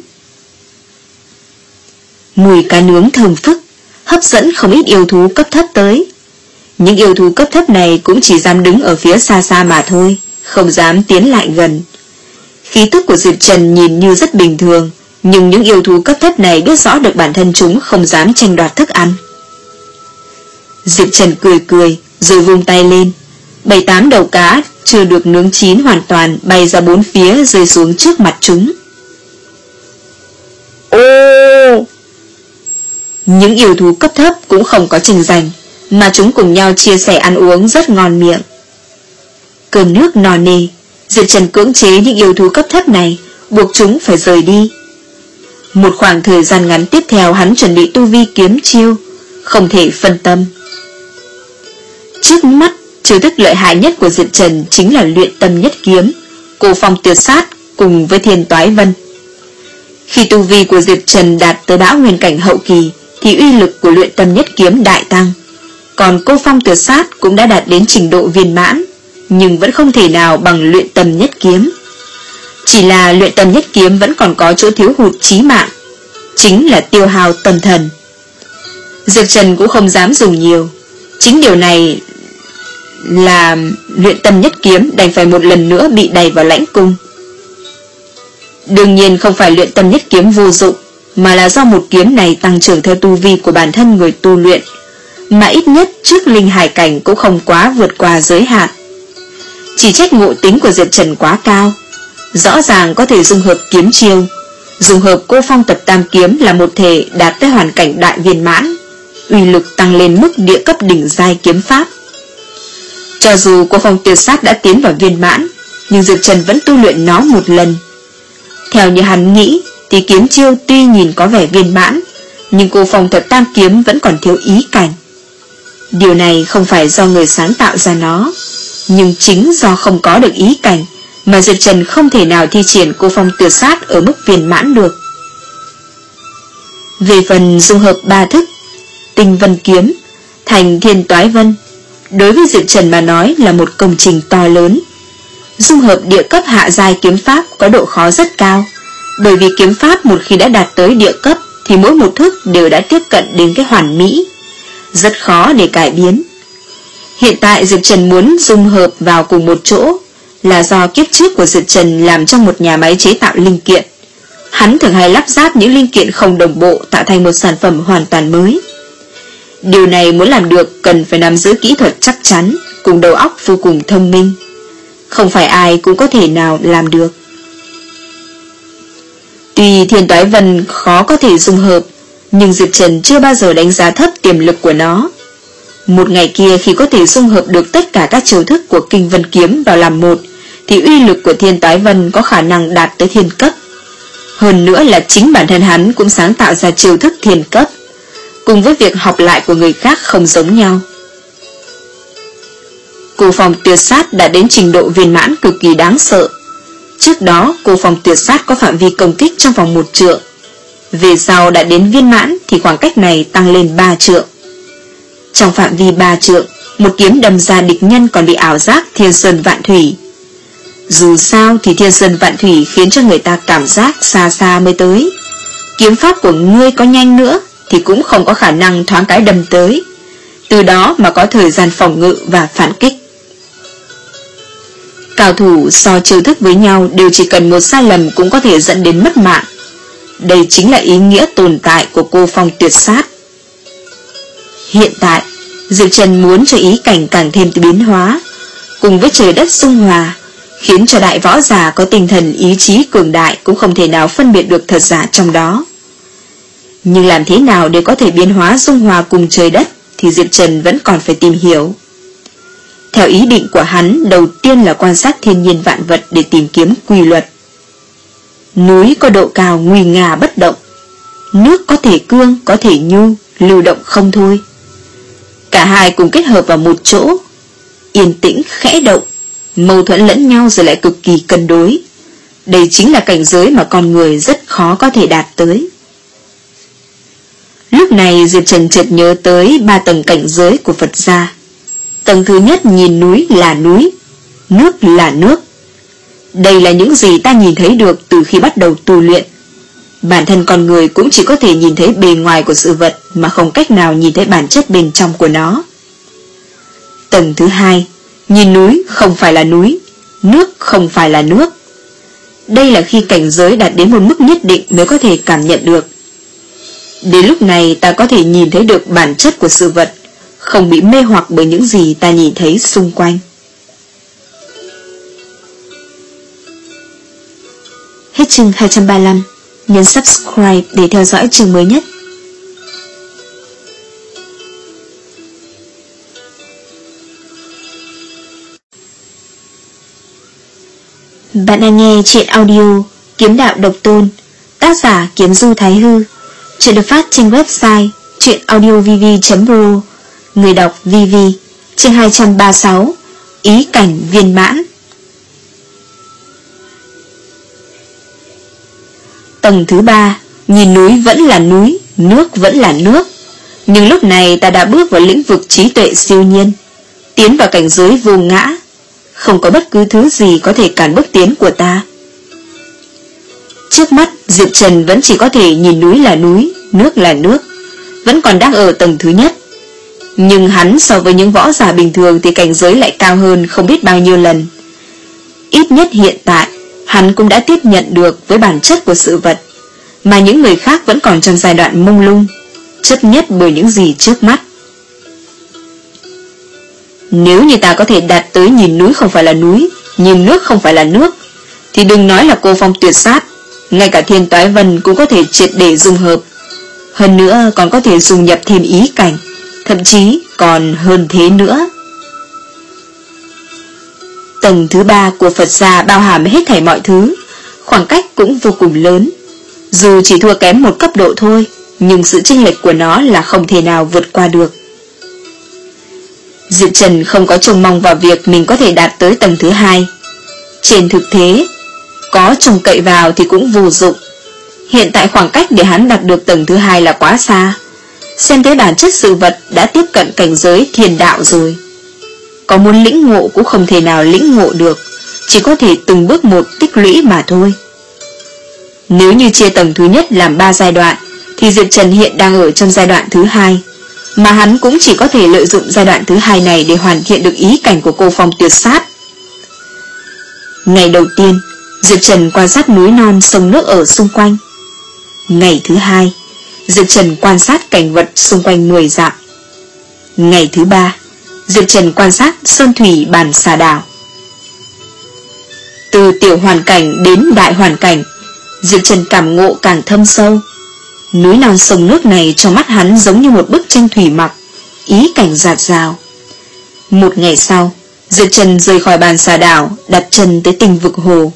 Mùi cá nướng thơm phức, hấp dẫn không ít yêu thú cấp thấp tới. Những yêu thú cấp thấp này cũng chỉ dám đứng ở phía xa xa mà thôi, không dám tiến lại gần. Khí tức của Diệp Trần nhìn như rất bình thường, nhưng những yêu thú cấp thấp này biết rõ được bản thân chúng không dám tranh đoạt thức ăn. Diệp Trần cười cười, rồi vung tay lên. Bảy tám đầu cá chưa được nướng chín hoàn toàn bay ra bốn phía rơi xuống trước mặt chúng. Ô! Những yêu thú cấp thấp cũng không có tranh giành, mà chúng cùng nhau chia sẻ ăn uống rất ngon miệng. Cơm nước no nê, Diệp Trần cưỡng chế những yêu thú cấp thấp này, buộc chúng phải rời đi. Một khoảng thời gian ngắn tiếp theo hắn chuẩn bị tu vi kiếm chiêu, không thể phân tâm. Trước mắt, chiêu thức lợi hại nhất của Diệp Trần chính là luyện tâm nhất kiếm, Cô Phong Tuyệt Sát cùng với Thiên Toái Vân. Khi tu vi của Diệp Trần đạt tới bão nguyên cảnh hậu kỳ thì uy lực của luyện tâm nhất kiếm đại tăng. Còn Cô Phong Tuyệt Sát cũng đã đạt đến trình độ viên mãn, nhưng vẫn không thể nào bằng luyện tâm nhất kiếm. Chỉ là luyện tâm nhất kiếm vẫn còn có chỗ thiếu hụt chí mạng, chính là tiêu hao tâm thần. Diệp Trần cũng không dám dùng nhiều. Chính điều này là luyện tâm nhất kiếm đành phải một lần nữa bị đẩy vào lãnh cung. Đương nhiên không phải luyện tâm nhất kiếm vô dụng, mà là do một kiếm này tăng trưởng theo tu vi của bản thân người tu luyện, mà ít nhất trước linh hải cảnh cũng không quá vượt qua giới hạn. Chỉ trách ngộ tính của Diệp Trần quá cao, rõ ràng có thể dung hợp kiếm chiêu, dung hợp Cô Phong Tập Tam Kiếm là một thể đạt tới hoàn cảnh đại viên mãn, uy lực tăng lên mức địa cấp đỉnh giai kiếm pháp. Cho dù Cô Phong Tuyệt Sát đã tiến vào viên mãn, nhưng Diệp Trần vẫn tu luyện nó một lần. Theo như hắn nghĩ thì kiếm chiêu tuy nhìn có vẻ viên mãn, nhưng cô phong thuật tam kiếm vẫn còn thiếu ý cảnh. Điều này không phải do người sáng tạo ra nó, nhưng chính do không có được ý cảnh mà Diệp Trần không thể nào thi triển cô phong tuyệt sát ở mức viên mãn được. Về phần dung hợp ba thức Tinh Vân Kiếm thành Thiên Toái Vân, đối với Diệp Trần mà nói là một công trình to lớn. Dung hợp địa cấp hạ giai kiếm pháp có độ khó rất cao, bởi vì kiếm pháp một khi đã đạt tới địa cấp thì mỗi một thức đều đã tiếp cận đến cái hoàn mỹ, rất khó để cải biến. Hiện tại Diệp Trần muốn dung hợp vào cùng một chỗ là do kiếp trước của Diệp Trần làm trong một nhà máy chế tạo linh kiện. Hắn thường hay lắp ráp những linh kiện không đồng bộ tạo thành một sản phẩm hoàn toàn mới. Điều này muốn làm được cần phải nắm giữ kỹ thuật chắc chắn cùng đầu óc vô cùng thông minh. Không phải ai cũng có thể nào làm được. Tuy Thiên Toái Vân khó có thể dung hợp, nhưng Diệp Trần chưa bao giờ đánh giá thấp tiềm lực của nó. Một ngày kia khi có thể dung hợp được tất cả các chiêu thức của Kinh Vân Kiếm vào làm một, thì uy lực của Thiên Toái Vân có khả năng đạt tới thiên cấp. Hơn nữa là chính bản thân hắn cũng sáng tạo ra chiêu thức thiên cấp, cùng với việc học lại của người khác không giống nhau. Cô phong tuyệt sát đã đến trình độ viên mãn cực kỳ đáng sợ. Trước đó cô phong tuyệt sát có phạm vi công kích trong vòng một trượng, về sau đã đến viên mãn thì khoảng cách này tăng lên ba trượng. Trong phạm vi ba trượng, một kiếm đâm ra địch nhân còn bị ảo giác thiên sơn vạn thủy. Dù sao thì thiên sơn vạn thủy khiến cho người ta cảm giác xa xa mới tới. Kiếm pháp của ngươi có nhanh nữa thì cũng không có khả năng thoáng cái đâm tới, từ đó mà có thời gian phòng ngự và phản kích. Cao thủ so chiêu thức với nhau đều chỉ cần một sai lầm cũng có thể dẫn đến mất mạng. Đây chính là ý nghĩa tồn tại của cô phong tuyệt sát. Hiện tại Diệp Trần muốn cho ý cảnh càng thêm biến hóa, cùng với trời đất dung hòa, khiến cho đại võ giả có tinh thần ý chí cường đại cũng không thể nào phân biệt được thật giả trong đó. Nhưng làm thế nào để có thể biến hóa dung hòa cùng trời đất thì Diệp Trần vẫn còn phải tìm hiểu. Theo ý định của hắn, đầu tiên là quan sát thiên nhiên vạn vật để tìm kiếm quy luật. Núi có độ cao nguy nga bất động, nước có thể cương có thể nhu, lưu động không thôi. Cả hai cùng kết hợp vào một chỗ, yên tĩnh khẽ động, mâu thuẫn lẫn nhau rồi lại cực kỳ cân đối. Đây chính là cảnh giới mà con người rất khó có thể đạt tới. Lúc này Diệp Trần chợt nhớ tới ba tầng cảnh giới của Phật gia. Tầng thứ nhất nhìn núi là núi, nước là nước. Đây là những gì ta nhìn thấy được từ khi bắt đầu tu luyện. Bản thân con người cũng chỉ có thể nhìn thấy bề ngoài của sự vật mà không cách nào nhìn thấy bản chất bên trong của nó. Tầng thứ hai, nhìn núi không phải là núi, nước không phải là nước. Đây là khi cảnh giới đạt đến một mức nhất định mới có thể cảm nhận được. Đến lúc này ta có thể nhìn thấy được bản chất của sự vật, không bị mê hoặc bởi những gì ta nhìn thấy xung quanh. Hết chương hai trăm ba mươi lăm. Nhấn subscribe để theo dõi chương mới nhất. Bạn đang nghe truyện audio Kiếm Đạo Độc Tôn, tác giả Kiếm Du Thái Hư. Chuyện được phát trên website truyện audio v v chấm pro. Người đọc Vivi. Chương hai trăm ba mươi sáu. Ý cảnh viên mãn. Tầng thứ ba, nhìn núi vẫn là núi, nước vẫn là nước. Nhưng lúc này ta đã bước vào lĩnh vực trí tuệ siêu nhiên, tiến vào cảnh giới vô ngã. Không có bất cứ thứ gì có thể cản bước tiến của ta. Trước mắt Diệp Trần vẫn chỉ có thể nhìn núi là núi, nước là nước, vẫn còn đang ở tầng thứ nhất. Nhưng hắn so với những võ giả bình thường thì cảnh giới lại cao hơn không biết bao nhiêu lần. Ít nhất hiện tại hắn cũng đã tiếp nhận được với bản chất của sự vật, mà những người khác vẫn còn trong giai đoạn mông lung, chấp nhất bởi những gì trước mắt. Nếu như ta có thể đạt tới nhìn núi không phải là núi, nhìn nước không phải là nước, thì đừng nói là cô phong tuyệt sát, ngay cả Thiên Toái Vân cũng có thể triệt để dung hợp. Hơn nữa còn có thể dung nhập thêm ý cảnh, thậm chí còn hơn thế nữa. Tầng thứ ba của Phật gia bao hàm hết thảy mọi thứ, khoảng cách cũng vô cùng lớn. Dù chỉ thua kém một cấp độ thôi, nhưng sự chênh lệch của nó là không thể nào vượt qua được. Diệp Trần không có trông mong vào việc mình có thể đạt tới tầng thứ hai. Trên thực tế, có trông cậy vào thì cũng vô dụng. Hiện tại khoảng cách để hắn đạt được tầng thứ hai là quá xa. Xem tới bản chất sự vật đã tiếp cận cảnh giới thiên đạo rồi. Có muốn lĩnh ngộ cũng không thể nào lĩnh ngộ được, chỉ có thể từng bước một tích lũy mà thôi. Nếu như chia tầng thứ nhất làm ba giai đoạn, thì Diệp Trần hiện đang ở trong giai đoạn thứ hai, mà hắn cũng chỉ có thể lợi dụng giai đoạn thứ hai này để hoàn thiện được ý cảnh của cô Phong Tuyệt Sát. Ngày đầu tiên, Diệp Trần quan sát núi non sông nước ở xung quanh. Ngày thứ hai, Diệp Trần quan sát cảnh vật xung quanh mười dặm. Ngày thứ ba, Diệp Trần quan sát sơn thủy bản xà đảo. Từ tiểu hoàn cảnh đến đại hoàn cảnh, Diệp Trần cảm ngộ càng thâm sâu. Núi non sông nước này trong mắt hắn giống như một bức tranh thủy mặc, ý cảnh dạt dào. Một ngày sau, Diệp Trần rời khỏi bàn xà đảo, đặt chân tới tinh vực hồ.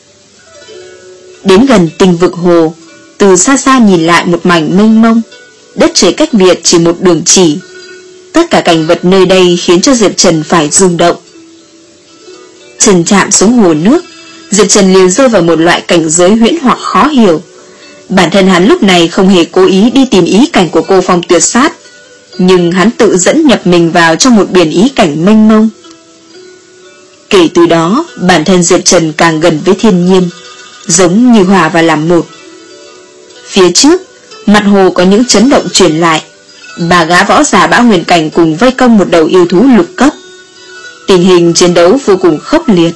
Đến gần tinh vực hồ, từ xa xa nhìn lại một mảnh mênh mông, đất trời cách biệt chỉ một đường chỉ. Tất cả cảnh vật nơi đây khiến cho Diệp Trần phải rung động. Chân chạm xuống hồ nước, Diệp Trần liền rơi vào một loại cảnh giới huyễn hoặc khó hiểu. Bản thân hắn lúc này không hề cố ý đi tìm ý cảnh của cô Phong Tuyệt Sát, nhưng hắn tự dẫn nhập mình vào trong một biển ý cảnh mênh mông. Kể từ đó, bản thân Diệp Trần càng gần với thiên nhiên, giống như hòa và làm một. Phía trước, mặt hồ có những chấn động truyền lại. Bà gã võ giả Bão Huyền Cảnh cùng vây công một đầu yêu thú lục cấp. Tình hình chiến đấu vô cùng khốc liệt.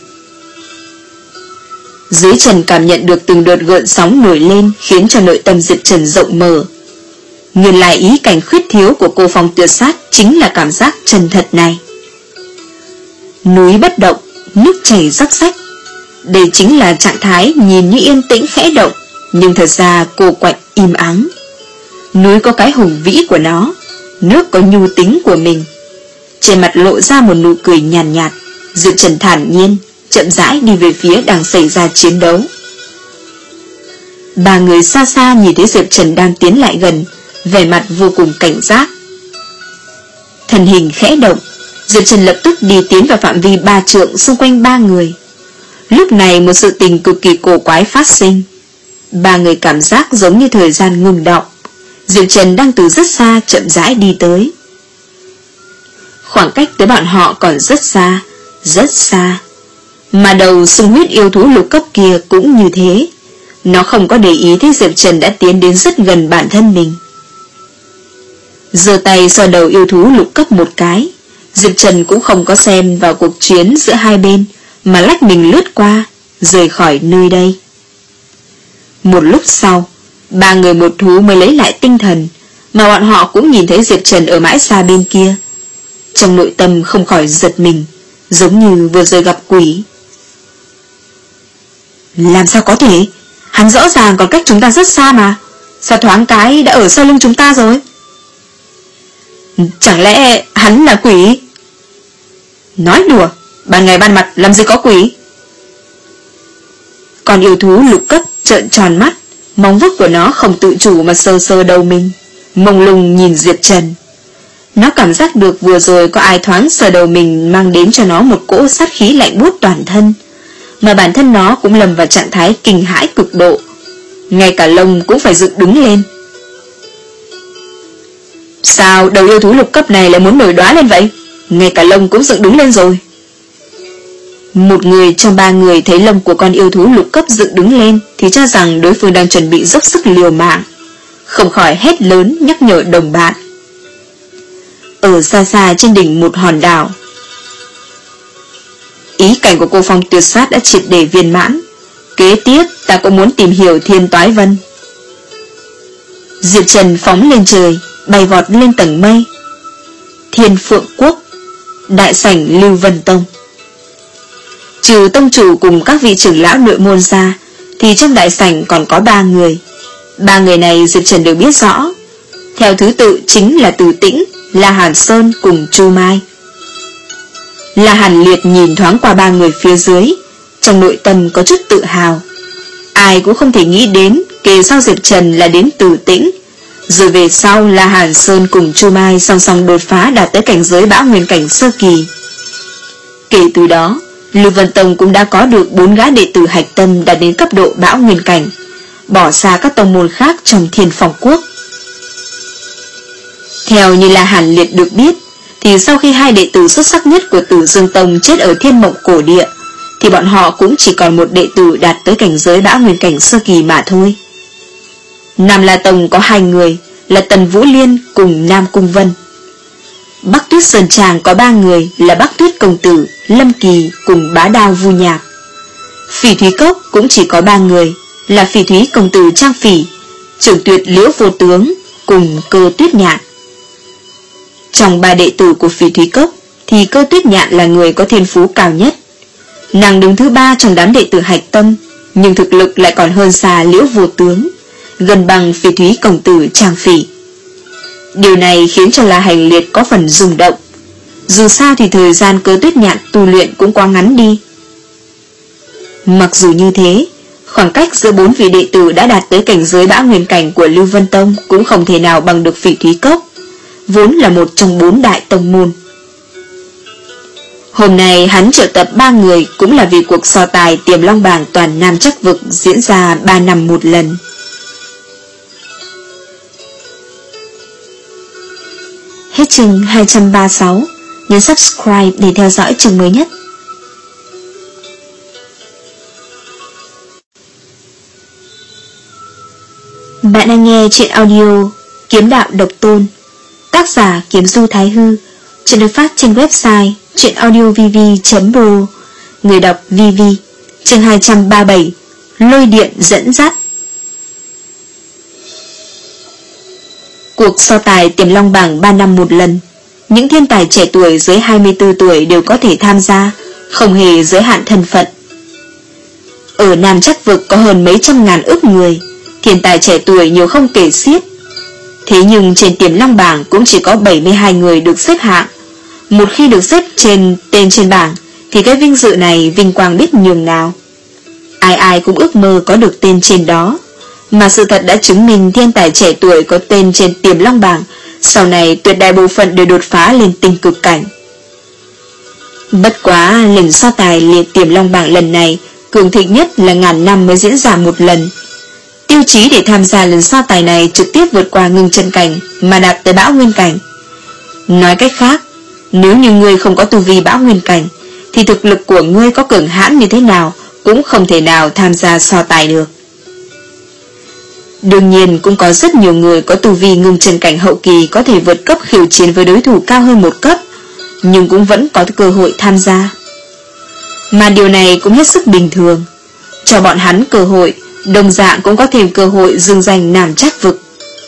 Dưới chân cảm nhận được từng đợt gợn sóng nổi lên, khiến cho nội tâm Diệp Trần rộng mở. Nguyên lại ý cảnh khuyết thiếu của cô Phong Tuyệt Sát chính là cảm giác chân thật này. Núi bất động, nước chảy róc rách. Đây chính là trạng thái nhìn như yên tĩnh khẽ động, nhưng thật ra cô quạnh im ắng. Núi có cái hùng vĩ của nó, nước có nhu tính của mình. Trên mặt lộ ra một nụ cười nhàn nhạt, nhạt. Diệp Trần thản nhiên chậm rãi đi về phía đang xảy ra chiến đấu. Ba người xa xa nhìn thấy Diệp Trần đang tiến lại gần, vẻ mặt vô cùng cảnh giác. Thân hình khẽ động, Diệp Trần lập tức đi tiến vào phạm vi ba trượng xung quanh ba người. Lúc này một sự tình cực kỳ cổ quái phát sinh. Ba người cảm giác giống như thời gian ngừng động. Diệp Trần đang từ rất xa chậm rãi đi tới. Khoảng cách tới bọn họ còn rất xa, rất xa. Mà đầu sung huyết yêu thú lục cấp kia cũng như thế. Nó không có để ý thấy Diệp Trần đã tiến đến rất gần bản thân mình. Giơ tay xoa đầu yêu thú lục cấp một cái. Diệp Trần cũng không có xem vào cuộc chiến giữa hai bên, mà lách mình lướt qua, rời khỏi nơi đây. Một lúc sau, ba người một thú mới lấy lại tinh thần, mà bọn họ cũng nhìn thấy Diệp Trần ở mãi xa bên kia. Trong nội tâm không khỏi giật mình, giống như vừa rồi gặp quỷ. Làm sao có thể? Hắn rõ ràng còn cách chúng ta rất xa mà. Sao thoáng cái đã ở sau lưng chúng ta rồi? Chẳng lẽ hắn là quỷ? Nói đùa, ban ngày ban mặt làm gì có quỷ. Còn yêu thú lục cấp trợn tròn mắt, móng vuốt của nó không tự chủ mà sờ sờ đầu mình, mông lung nhìn Diệp Trần. Nó cảm giác được vừa rồi có ai thoáng sờ đầu mình mang đến cho nó một cỗ sát khí lạnh buốt toàn thân, mà bản thân nó cũng lầm vào trạng thái kinh hãi cực độ, ngay cả lông cũng phải dựng đứng lên. Sao đầu yêu thú lục cấp này lại muốn nổi đoá lên vậy? Ngay cả lông cũng dựng đứng lên rồi. Một người trong ba người thấy lông của con yêu thú lục cấp dựng đứng lên thì cho rằng đối phương đang chuẩn bị dốc sức liều mạng, không khỏi hét lớn nhắc nhở đồng bạn. Ở xa xa trên đỉnh một hòn đảo, ý cảnh của cô Phong Tuyệt Sát đã triệt để viên mãn. Kế tiếp ta cũng muốn tìm hiểu Thiên Toái Vân. Diệp Trần phóng lên trời, bay vọt lên tầng mây. Thiên Phượng Quốc, đại sảnh Lưu Vân Tông. Trừ tông chủ cùng các vị trưởng lão nội môn ra, thì trong đại sảnh còn có ba người. Ba người này Diệp Trần đều biết rõ. Theo thứ tự chính là Từ Tĩnh, La Hàn Sơn cùng Chu Mai. La Hàn Liệt nhìn thoáng qua ba người phía dưới, trong nội tâm có chút tự hào. Ai cũng không thể nghĩ đến Kề sau Diệp Trần là đến Từ Tĩnh, rồi về sau là Hàn Sơn cùng Chu Mai song song đột phá đạt tới cảnh giới Bão Nguyên cảnh sơ kỳ. Kể từ đó, Lưu Vân Tông cũng đã có được bốn gã đệ tử hạch tâm đạt đến cấp độ Bão Nguyên cảnh, bỏ xa các tông môn khác trong Thiên Phong Quốc. Theo như là Hàn Liệt được biết, thì sau khi hai đệ tử xuất sắc nhất của Tử Dương Tông chết ở Thiên Mộng Cổ Địa, thì bọn họ cũng chỉ còn một đệ tử đạt tới cảnh giới Bão Nguyên cảnh sơ kỳ mà thôi. Nam La Tông có hai người là Tần Vũ Liên cùng Nam Cung Vân. Bắc Tuyết Sơn Tràng có ba người là Bắc Tuyết Công Tử, Lâm Kỳ cùng Bá Đao Vu Nhạc. Phỉ Thúy Cốc cũng chỉ có ba người là Phỉ Thúy Công Tử Trang Phỉ, Trưởng Tuyệt Liễu Vô Tướng cùng Cơ Tuyết Nhạn. Trong ba đệ tử của Phỉ Thúy Cốc thì Cơ Tuyết Nhạn là người có thiên phú cao nhất. Nàng đứng thứ ba trong đám đệ tử hạch tâm, nhưng thực lực lại còn hơn xa Liễu Vô Tướng, gần bằng Phỉ Thúy Công Tử Trang Phỉ. Điều này khiến cho La Hành Liệt có phần rung động. Dù sao thì thời gian Cơ Tuyết Nhạn tu luyện cũng quá ngắn đi. Mặc dù như thế, khoảng cách giữa bốn vị đệ tử đã đạt tới cảnh giới Bão Nguyên cảnh của Lưu Vân Tông cũng không thể nào bằng được Phỉ Thúy Cốc, vốn là một trong bốn đại tông môn. Hôm nay hắn triệu tập ba người cũng là vì cuộc so tài Tiềm Long Bảng toàn Nam Trắc Vực diễn ra ba năm một lần. Hết chương hai trăm ba mươi sáu, nhấn subscribe để theo dõi chương mới nhất. Bạn đang nghe truyện audio Kiếm Đạo Độc Tôn, tác giả Kiếm Du Thái Hư, chuyện được phát trên website truyệnaudiovv chấm pro, người đọc vê vê. Chương hai trăm ba mươi bảy, Lôi Điện Dẫn Dắt. Cuộc so tài Tiềm Long Bảng ba năm một lần, những thiên tài trẻ tuổi dưới hai mươi tư tuổi đều có thể tham gia, không hề giới hạn thân phận. Ở Nam Trắc Vực có hơn mấy trăm ngàn ức người, thiên tài trẻ tuổi nhiều không kể xiết. Thế nhưng trên Tiềm Long Bảng cũng chỉ có bảy mươi hai người được xếp hạng. Một khi được xếp trên tên trên bảng thì cái vinh dự này vinh quang biết nhường nào. Ai ai cũng ước mơ có được tên trên đó. Mà sự thật đã chứng minh thiên tài trẻ tuổi có tên trên Tiềm Long Bảng sau này tuyệt đại bộ phận đều đột phá lên tinh cực cảnh. Bất quá lần so tài liệt Tiềm Long Bảng lần này cường thịnh nhất là ngàn năm mới diễn ra một lần. Tiêu chí để tham gia lần so tài này trực tiếp vượt qua ngưng chân cảnh mà đạt tới Bão Nguyên cảnh. Nói cách khác, nếu như ngươi không có tu vi Bão Nguyên cảnh thì thực lực của ngươi có cường hãn như thế nào cũng không thể nào tham gia so tài được. Đương nhiên cũng có rất nhiều người có tu vi ngưng chân cảnh hậu kỳ có thể vượt cấp khiêu chiến với đối thủ cao hơn một cấp, nhưng cũng vẫn có cơ hội tham gia. Mà điều này cũng hết sức bình thường. Cho bọn hắn cơ hội, đồng dạng cũng có thêm cơ hội dương danh Nam Trắc Vực.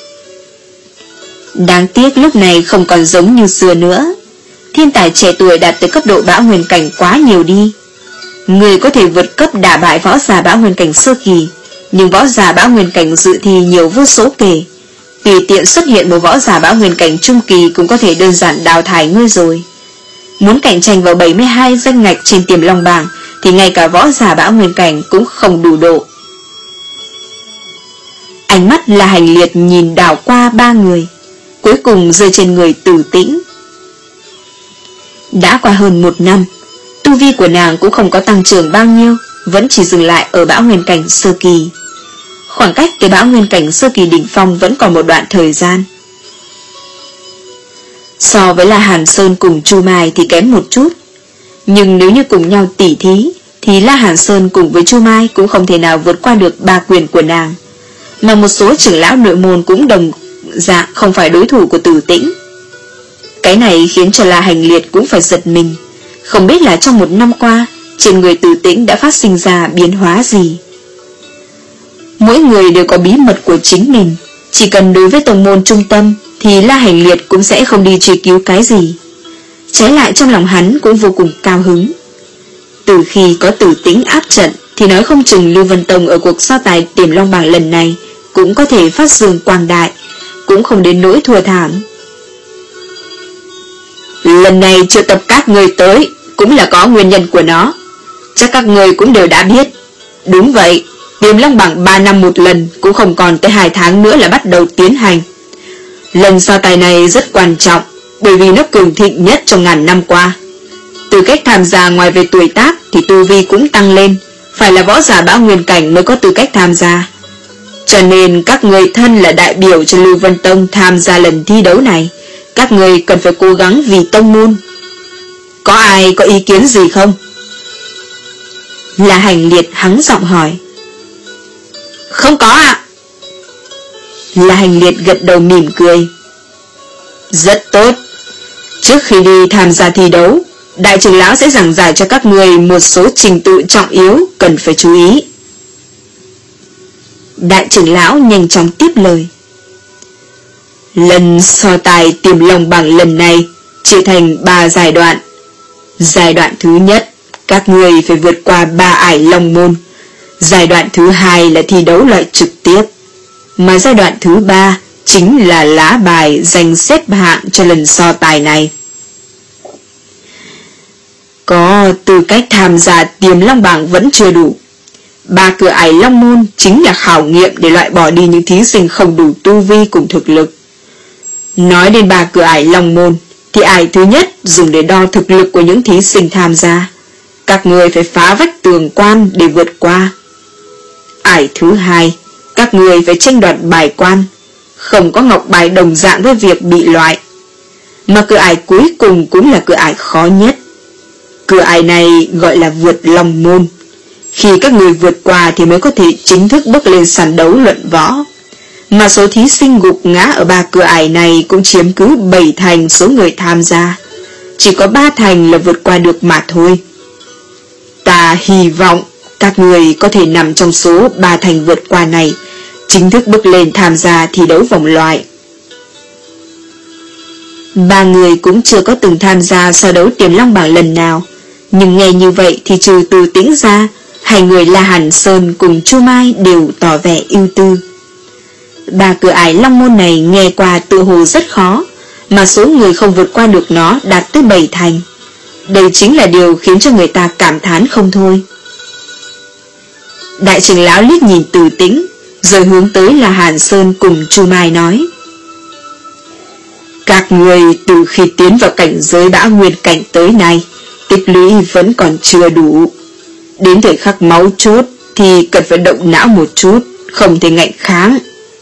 Đáng tiếc lúc này không còn giống như xưa nữa. Thiên tài trẻ tuổi đạt tới cấp độ Bão Nguyên cảnh quá nhiều đi. Người có thể vượt cấp đả bại võ giả Bão Nguyên cảnh sơ kỳ, nhưng võ giả Bão Nguyên cảnh dự thi nhiều vô số kể. Tùy tiện xuất hiện một võ giả Bão Nguyên cảnh trung kỳ cũng có thể đơn giản đào thải ngươi rồi. Muốn cạnh tranh vào bảy mươi hai danh ngạch trên Tiềm Long Bảng thì ngay cả võ giả Bão Nguyên cảnh cũng không đủ độ. Ánh mắt là Hành Liệt nhìn đảo qua ba người, cuối cùng rơi trên người Tử Tĩnh. Đã qua hơn một năm, tu vi của nàng cũng không có tăng trưởng bao nhiêu, vẫn chỉ dừng lại ở Bão Nguyên cảnh sơ kỳ. Khoảng cách tới Bão Nguyên cảnh sơ kỳ đỉnh phong vẫn còn một đoạn thời gian. So với là Hàn Sơn cùng Chu Mai thì kém một chút, nhưng nếu như cùng nhau tỉ thí thì La Hàn Sơn cùng với Chu Mai cũng không thể nào vượt qua được ba quyền của nàng, mà một số trưởng lão nội môn cũng đồng dạng không phải đối thủ của Tử Tĩnh. Cái này khiến cho La Hành Liệt cũng phải giật mình, không biết là trong một năm qua trên người Tử Tĩnh đã phát sinh ra biến hóa gì. Mỗi người đều có bí mật của chính mình, chỉ cần đối với tông môn trung tâm thì La Hành Liệt cũng sẽ không đi truy cứu cái gì. Trái lại trong lòng hắn cũng vô cùng cao hứng. Từ khi có Tử Tĩnh áp trận thì nói không chừng Lưu Vân Tông ở cuộc so tài Tiềm Long Bảng lần này cũng có thể phát dương quang đại, cũng không đến nỗi thua thảm. Lần này triệu tập các người tới cũng là có nguyên nhân của nó, chắc các người cũng đều đã biết. Đúng vậy, Tiềm Long bảng ba năm một lần, cũng không còn tới hai tháng nữa là bắt đầu tiến hành. Lần so tài này rất quan trọng, bởi vì nó cường thịnh nhất trong ngàn năm qua. Tư cách tham gia ngoài về tuổi tác thì tu vi cũng tăng lên, phải là võ giả bão nguyên cảnh mới có tư cách tham gia. Cho nên các người thân là đại biểu cho Lưu Vân Tông tham gia lần thi đấu này, các người cần phải cố gắng vì tông môn. Có ai có ý kiến gì không? La Hành Liệt hắng giọng hỏi. Không có ạ. La Hành Liệt gật đầu mỉm cười. Rất tốt. Trước khi đi tham gia thi đấu, đại trưởng lão sẽ giảng giải cho các người một số trình tự trọng yếu cần phải chú ý. Đại trưởng lão nhanh chóng tiếp lời. Lần so tài Tiềm Long bảng lần này chia thành ba giai đoạn. Giai đoạn thứ nhất, các người phải vượt qua ba ải long môn. Giai đoạn thứ hai là thi đấu loại trực tiếp. Mà giai đoạn thứ ba chính là lá bài giành xếp hạng cho lần so tài này. Có tư cách tham gia Tiềm Long bảng vẫn chưa đủ. Ba cửa ải long môn chính là khảo nghiệm để loại bỏ đi những thí sinh không đủ tu vi cùng thực lực. Nói đến ba cửa ải long môn thì ải thứ nhất dùng để đo thực lực của những thí sinh tham gia. Các người phải phá vách tường quan để vượt qua. Ải thứ hai, các người phải tranh đoạt bài quan, không có ngọc bài đồng dạng với việc bị loại. Mà cửa ải cuối cùng cũng là cửa ải khó nhất. Cửa ải này gọi là vượt long môn. Khi các người vượt qua thì mới có thể chính thức bước lên sàn đấu luận võ. Mà số thí sinh gục ngã ở ba cửa ải này cũng chiếm cứ bảy thành số người tham gia. Chỉ có ba thành là vượt qua được mà thôi. Ta hy vọng các người có thể nằm trong số ba thành vượt qua này, chính thức bước lên tham gia thi đấu vòng loại. Ba người cũng chưa có từng tham gia so đấu Tiềm Long bảng lần nào, nhưng nghe như vậy thì trừ Từ Tĩnh ra, hai người La Hàn Sơn cùng Chu Mai đều tỏ vẻ ưu tư. Ba cửa ải long môn này nghe qua tự hồ rất khó, mà số người không vượt qua được nó đạt tới bảy thành. Đây chính là điều khiến cho người ta cảm thán không thôi. Đại trưởng lão liếc nhìn Từ Tĩnh, rồi hướng tới La Hàn Sơn cùng Chu Mai nói. Các người từ khi tiến vào cảnh giới bão nguyên cảnh tới nay, tích lũy vẫn còn chưa đủ. Đến thời khắc máu chốt thì cần phải động não một chút, không thể ngạnh kháng.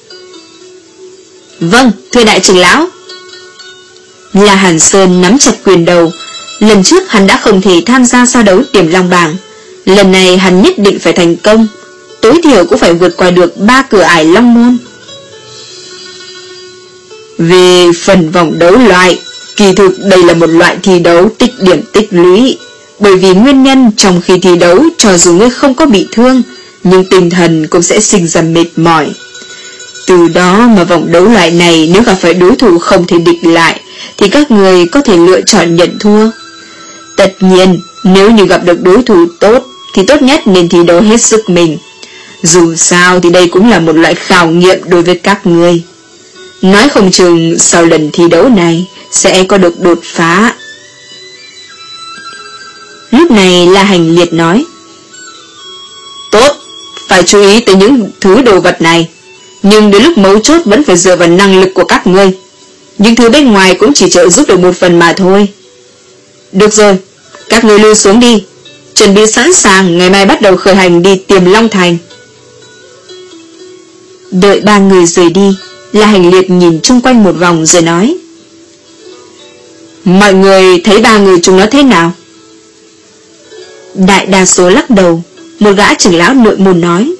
Vâng, thưa đại trưởng lão. La Hàn Sơn nắm chặt quyền đầu. Lần trước hắn đã không thể tham gia so đấu Tiềm Long bảng, lần này hắn nhất định phải thành công, tối thiểu cũng phải vượt qua được ba cửa ải long môn. Về phần vòng đấu loại, kỳ thực đây là một loại thi đấu tích điểm tích lũy, bởi vì nguyên nhân trong khi thi đấu cho dù ngươi không có bị thương, nhưng tinh thần cũng sẽ sinh ra mệt mỏi. Từ đó mà vòng đấu loại này nếu gặp phải đối thủ không thể địch lại thì các người có thể lựa chọn nhận thua. Tất nhiên nếu như gặp được đối thủ tốt thì tốt nhất nên thi đấu hết sức mình. Dù sao thì đây cũng là một loại khảo nghiệm đối với các người. Nói không chừng sau lần thi đấu này sẽ có được đột phá. Lúc này La Hành Liệt nói. Tốt, phải chú ý tới những thứ đồ vật này, nhưng đến lúc mấu chốt vẫn phải dựa vào năng lực của các ngươi. Những thứ bên ngoài cũng chỉ trợ giúp được một phần mà thôi. Được rồi, các ngươi lui xuống đi, chuẩn bị sẵn sàng ngày mai bắt đầu khởi hành đi Tiềm Long Thành. Đợi ba người rời đi, La Hành Liệt nhìn chung quanh một vòng rồi nói. Mọi người thấy ba người chúng nó thế nào? Đại đa số lắc đầu. Một gã trưởng lão nội môn nói.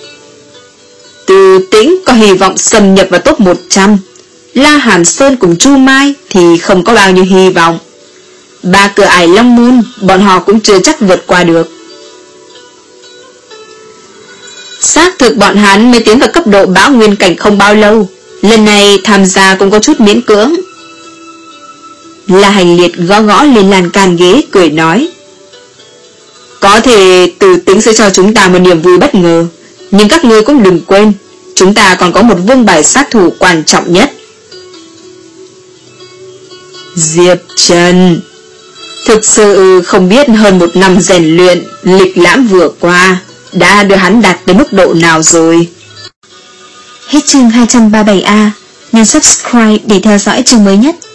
Từ Tĩnh có hy vọng xâm nhập vào top một trăm, La Hàn Sơn cùng Chu Mai thì không có bao nhiêu hy vọng. Ba cửa ải long môn bọn họ cũng chưa chắc vượt qua được. Xác thực bọn hắn mới tiến vào cấp độ bão nguyên cảnh không bao lâu, lần này tham gia cũng có chút miễn cưỡng. La Hành Liệt gõ gõ lên lan can ghế cười nói. Có thể Từ Tĩnh sẽ cho chúng ta một niềm vui bất ngờ, nhưng các ngươi cũng đừng quên, chúng ta còn có một vương bài sát thủ quan trọng nhất. Diệp Trần. Thực sự không biết hơn một năm rèn luyện lịch lãm vừa qua, đã đưa hắn đạt tới mức độ nào rồi. Hết chương hai trăm ba mươi bảy A, nhấn subscribe để theo dõi chương mới nhất.